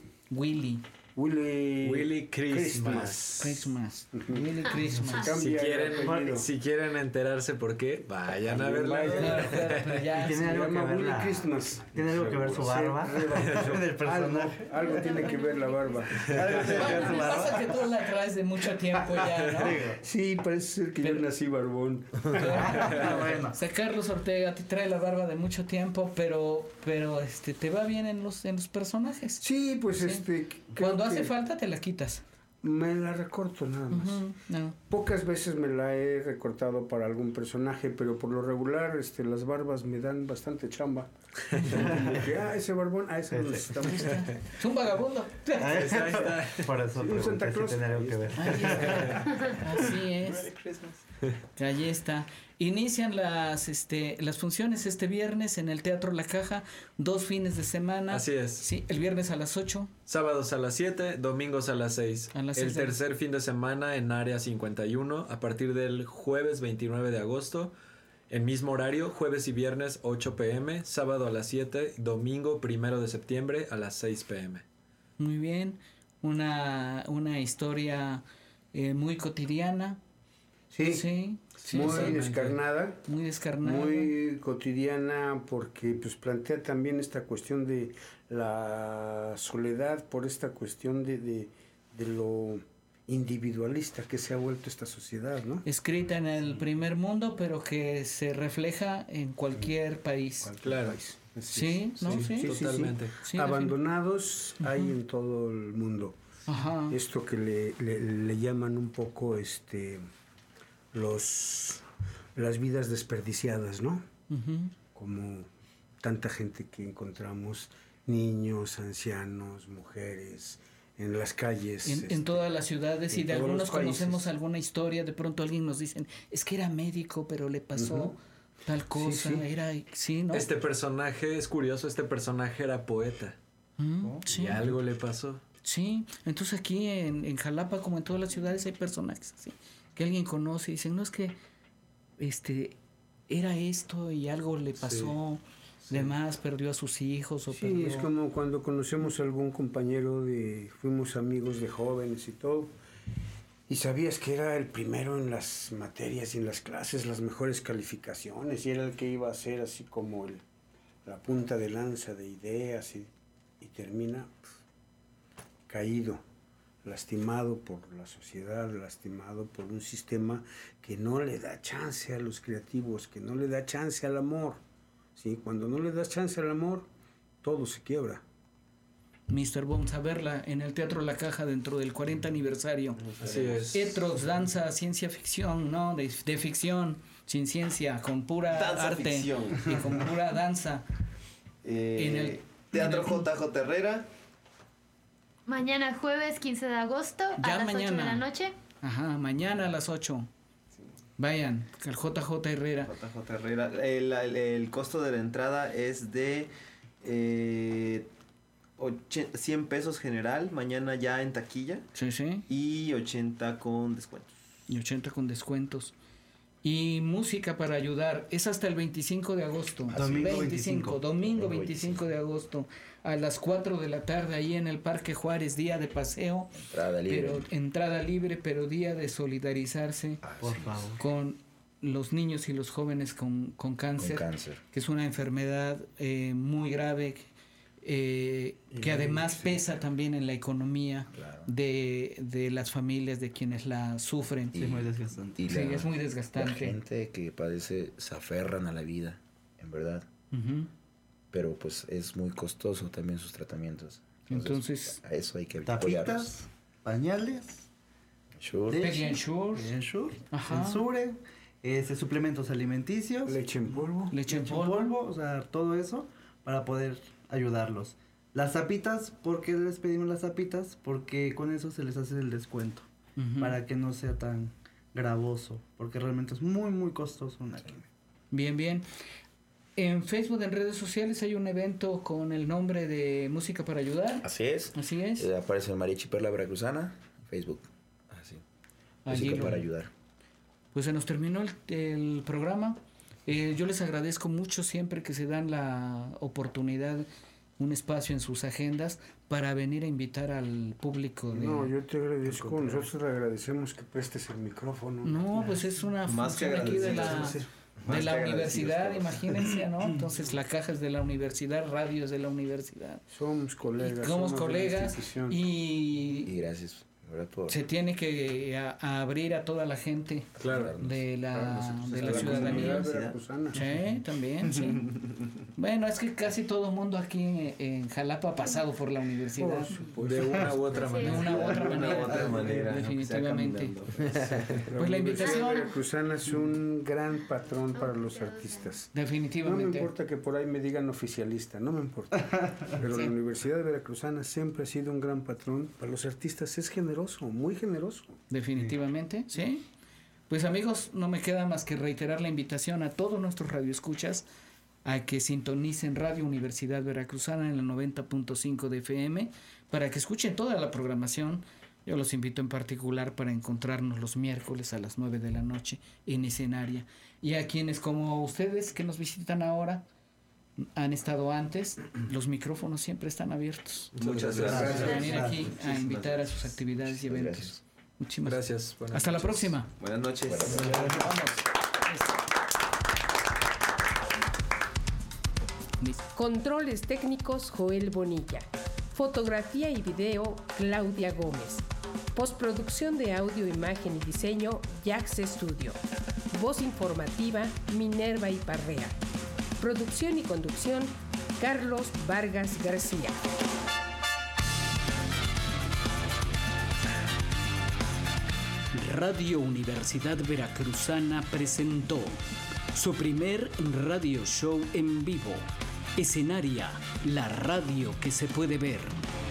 [SPEAKER 8] Willy
[SPEAKER 9] Christmas.
[SPEAKER 4] Willy Christmas.
[SPEAKER 9] Si quieren enterarse por qué, vayan a verla.
[SPEAKER 11] Tiene algo que ver
[SPEAKER 8] Willy Christmas.
[SPEAKER 11] Tiene algo que ver su barba del personaje.
[SPEAKER 8] Algo tiene que ver la barba.
[SPEAKER 4] Pasa que tú la traes de mucho tiempo ya, ¿no?
[SPEAKER 8] Sí, parece ser que yo nací barbón.
[SPEAKER 4] Bueno. Carlos Ortega te trae la barba de mucho tiempo, pero te va bien en los personajes.
[SPEAKER 8] Sí, pues
[SPEAKER 4] sí. Cuando hace falta te la quitas.
[SPEAKER 8] Me la recorto nada más.
[SPEAKER 4] No.
[SPEAKER 8] Pocas veces me la he recortado para algún personaje, pero por lo regular las barbas me dan bastante chamba. Ese barbón, ese lo necesitamos.
[SPEAKER 4] Es un vagabundo.
[SPEAKER 11] Ahí está. Por eso
[SPEAKER 8] un Santa Claus.
[SPEAKER 11] Tiene algo que ver.
[SPEAKER 4] Así es. Ahí está. Inician las funciones este viernes en el Teatro La Caja, 2 fines de semana.
[SPEAKER 9] Así es.
[SPEAKER 4] Sí, el viernes a las 8.
[SPEAKER 9] Sábados a las 7, domingos a las 6. El tercer fin de semana en Área 51, a partir del jueves 29 de agosto, en mismo horario, jueves y viernes 8 p.m., sábado a las 7, domingo 1 de septiembre a las 6 p.m.
[SPEAKER 4] Muy bien, una historia muy cotidiana.
[SPEAKER 8] Sí, muy descarnada.
[SPEAKER 4] Muy descarnada.
[SPEAKER 8] Muy cotidiana porque pues plantea también esta cuestión de la soledad por esta cuestión de lo individualista que se ha vuelto esta sociedad, ¿no?
[SPEAKER 4] Escrita en el primer mundo, pero que se refleja en cualquier país.
[SPEAKER 9] Claro.
[SPEAKER 4] Sí,
[SPEAKER 9] totalmente.
[SPEAKER 8] Sí, abandonados hay en todo el mundo.
[SPEAKER 4] Ajá.
[SPEAKER 8] Esto que le llaman un poco las vidas desperdiciadas, ¿no? Como tanta gente que encontramos, niños, ancianos, mujeres, en las calles.
[SPEAKER 4] En todas las ciudades, y de algunos conocemos alguna historia, de pronto alguien nos dicen, es que era médico, pero le pasó tal cosa, ¿no?
[SPEAKER 9] Este personaje, es curioso, este personaje era poeta. Y algo le pasó.
[SPEAKER 4] Sí, entonces aquí en Jalapa, como en todas las ciudades, hay personajes así, que alguien conoce y dicen, no, es que era esto y algo le pasó, demás, perdió a sus hijos.
[SPEAKER 8] Sí, es como cuando conocemos a algún compañero, fuimos amigos de jóvenes y todo, y sabías que era el primero en las materias y en las clases, las mejores calificaciones, y era el que iba a ser así como la punta de lanza de ideas, y termina caído, lastimado por la sociedad, lastimado por un sistema que no le da chance a los creativos, que no le da chance al amor. ¿Sí? Cuando no le das chance al amor, todo se quiebra.
[SPEAKER 4] Mr. Bones, a verla en el Teatro La Caja dentro del 40 aniversario.
[SPEAKER 9] Así es.
[SPEAKER 4] Etrox, danza, ciencia ficción, ¿no? De ficción, sin ciencia, con pura
[SPEAKER 5] danza
[SPEAKER 4] arte
[SPEAKER 5] ficción.
[SPEAKER 4] Y con pura danza.
[SPEAKER 5] En el Teatro JJ Herrera.
[SPEAKER 7] Mañana jueves 15 de agosto a las 8 de la noche.
[SPEAKER 4] Ajá, mañana a las 8. Sí. Vayan, al JJ Herrera.
[SPEAKER 5] JJ Herrera. El costo de la entrada es de 100 pesos general, mañana ya en taquilla.
[SPEAKER 4] Sí.
[SPEAKER 5] Y 80 con descuentos.
[SPEAKER 4] Y música para ayudar, es hasta el 25 de agosto. Domingo 25 de agosto, a las 4 de la tarde, ahí en el Parque Juárez, día de paseo. Entrada libre, pero día de solidarizarse
[SPEAKER 11] por favor,
[SPEAKER 4] con los niños y los jóvenes con cáncer, que es una enfermedad muy grave, que además pesa también en la economía de las familias de quienes la sufren.
[SPEAKER 11] Es muy desgastante.
[SPEAKER 4] Es muy desgastante.
[SPEAKER 10] La gente que padece se aferran a la vida, en verdad. Pero pues es muy costoso también sus tratamientos. Entonces a eso hay que apoyarlos.
[SPEAKER 11] Tapitas, pañales,
[SPEAKER 4] Pediensure,
[SPEAKER 11] Censure, suplementos alimenticios,
[SPEAKER 8] leche en polvo,
[SPEAKER 11] o sea, todo eso para poder ayudarlos. Las tapitas, ¿por qué les pedimos las tapitas? Porque con eso se les hace el descuento, para que no sea tan gravoso, porque realmente es muy, muy costoso una quimio.
[SPEAKER 4] Bien. En Facebook, en redes sociales, hay un evento con el nombre de Música para Ayudar.
[SPEAKER 10] Así es. Aparece el Mariachi Perla Veracruzana, Facebook. Así. Música para ayudar.
[SPEAKER 4] Pues se nos terminó el programa. Yo les agradezco mucho siempre que se dan la oportunidad, un espacio en sus agendas para venir a invitar al público.
[SPEAKER 8] Yo te agradezco, nosotros le agradecemos que prestes el micrófono.
[SPEAKER 4] No, pues es una función aquí de la universidad, imagínense, ¿no? Entonces la caja es de la universidad, radio es de la universidad.
[SPEAKER 8] Somos colegas.
[SPEAKER 4] Somos colegas y
[SPEAKER 10] gracias.
[SPEAKER 4] Se tiene que abrir a toda la gente de la ciudadanía. Sí, también, sí. Bueno, es que casi todo el mundo aquí en Jalapa ha pasado por la universidad.
[SPEAKER 9] De una u otra manera.
[SPEAKER 4] Definitivamente. Pues la invitación.
[SPEAKER 8] La veracruzana es un gran patrón para los artistas.
[SPEAKER 4] Definitivamente.
[SPEAKER 8] No me importa que por ahí me digan oficialista, no me importa. Pero la Universidad Veracruzana siempre ha sido un gran patrón para los artistas. Es generoso. Muy generoso.
[SPEAKER 4] Definitivamente, sí. Pues amigos, no me queda más que reiterar la invitación a todos nuestros radioescuchas a que sintonicen Radio Universidad Veracruzana en la 90.5 de FM para que escuchen toda la programación. Yo los invito en particular para encontrarnos los miércoles a las 9 de la noche en Escenaria. Y a quienes como ustedes que nos visitan ahora, han estado antes, los micrófonos siempre están abiertos.
[SPEAKER 5] Muchas gracias.
[SPEAKER 4] Para venir aquí a invitar a sus actividades y eventos. Muchísimas
[SPEAKER 9] gracias.
[SPEAKER 4] Hasta la próxima.
[SPEAKER 5] Buenas noches.
[SPEAKER 2] Controles técnicos Joel Bonilla. Fotografía y video Claudia Gómez. Postproducción de audio, imagen y diseño Jax Studio. Voz informativa Minerva Iparrea. Producción y conducción, Carlos Vargas García.
[SPEAKER 3] Radio Universidad Veracruzana presentó su primer radio show en vivo, Escenaria, la radio que se puede ver.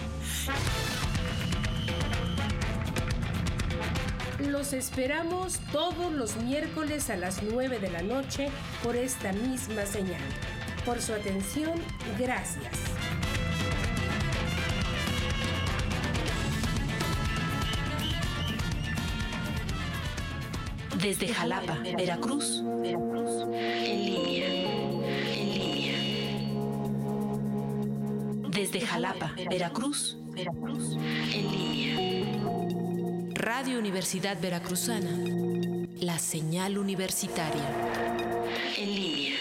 [SPEAKER 2] Los esperamos todos los miércoles a las 9 de la noche por esta misma señal. Por su atención, gracias.
[SPEAKER 12] Desde Jalapa, Veracruz, en línea. Desde Jalapa, Veracruz, en línea. Radio Universidad Veracruzana, la señal universitaria, en línea.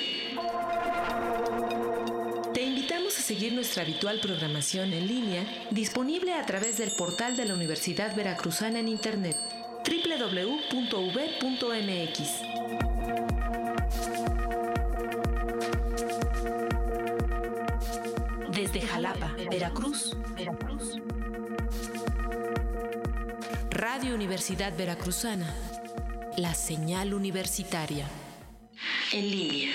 [SPEAKER 12] Te invitamos a seguir nuestra habitual programación en línea, disponible a través del portal de la Universidad Veracruzana en Internet, www.uv.mx. Desde Jalapa, Veracruz, Radio Universidad Veracruzana, la señal universitaria, en línea.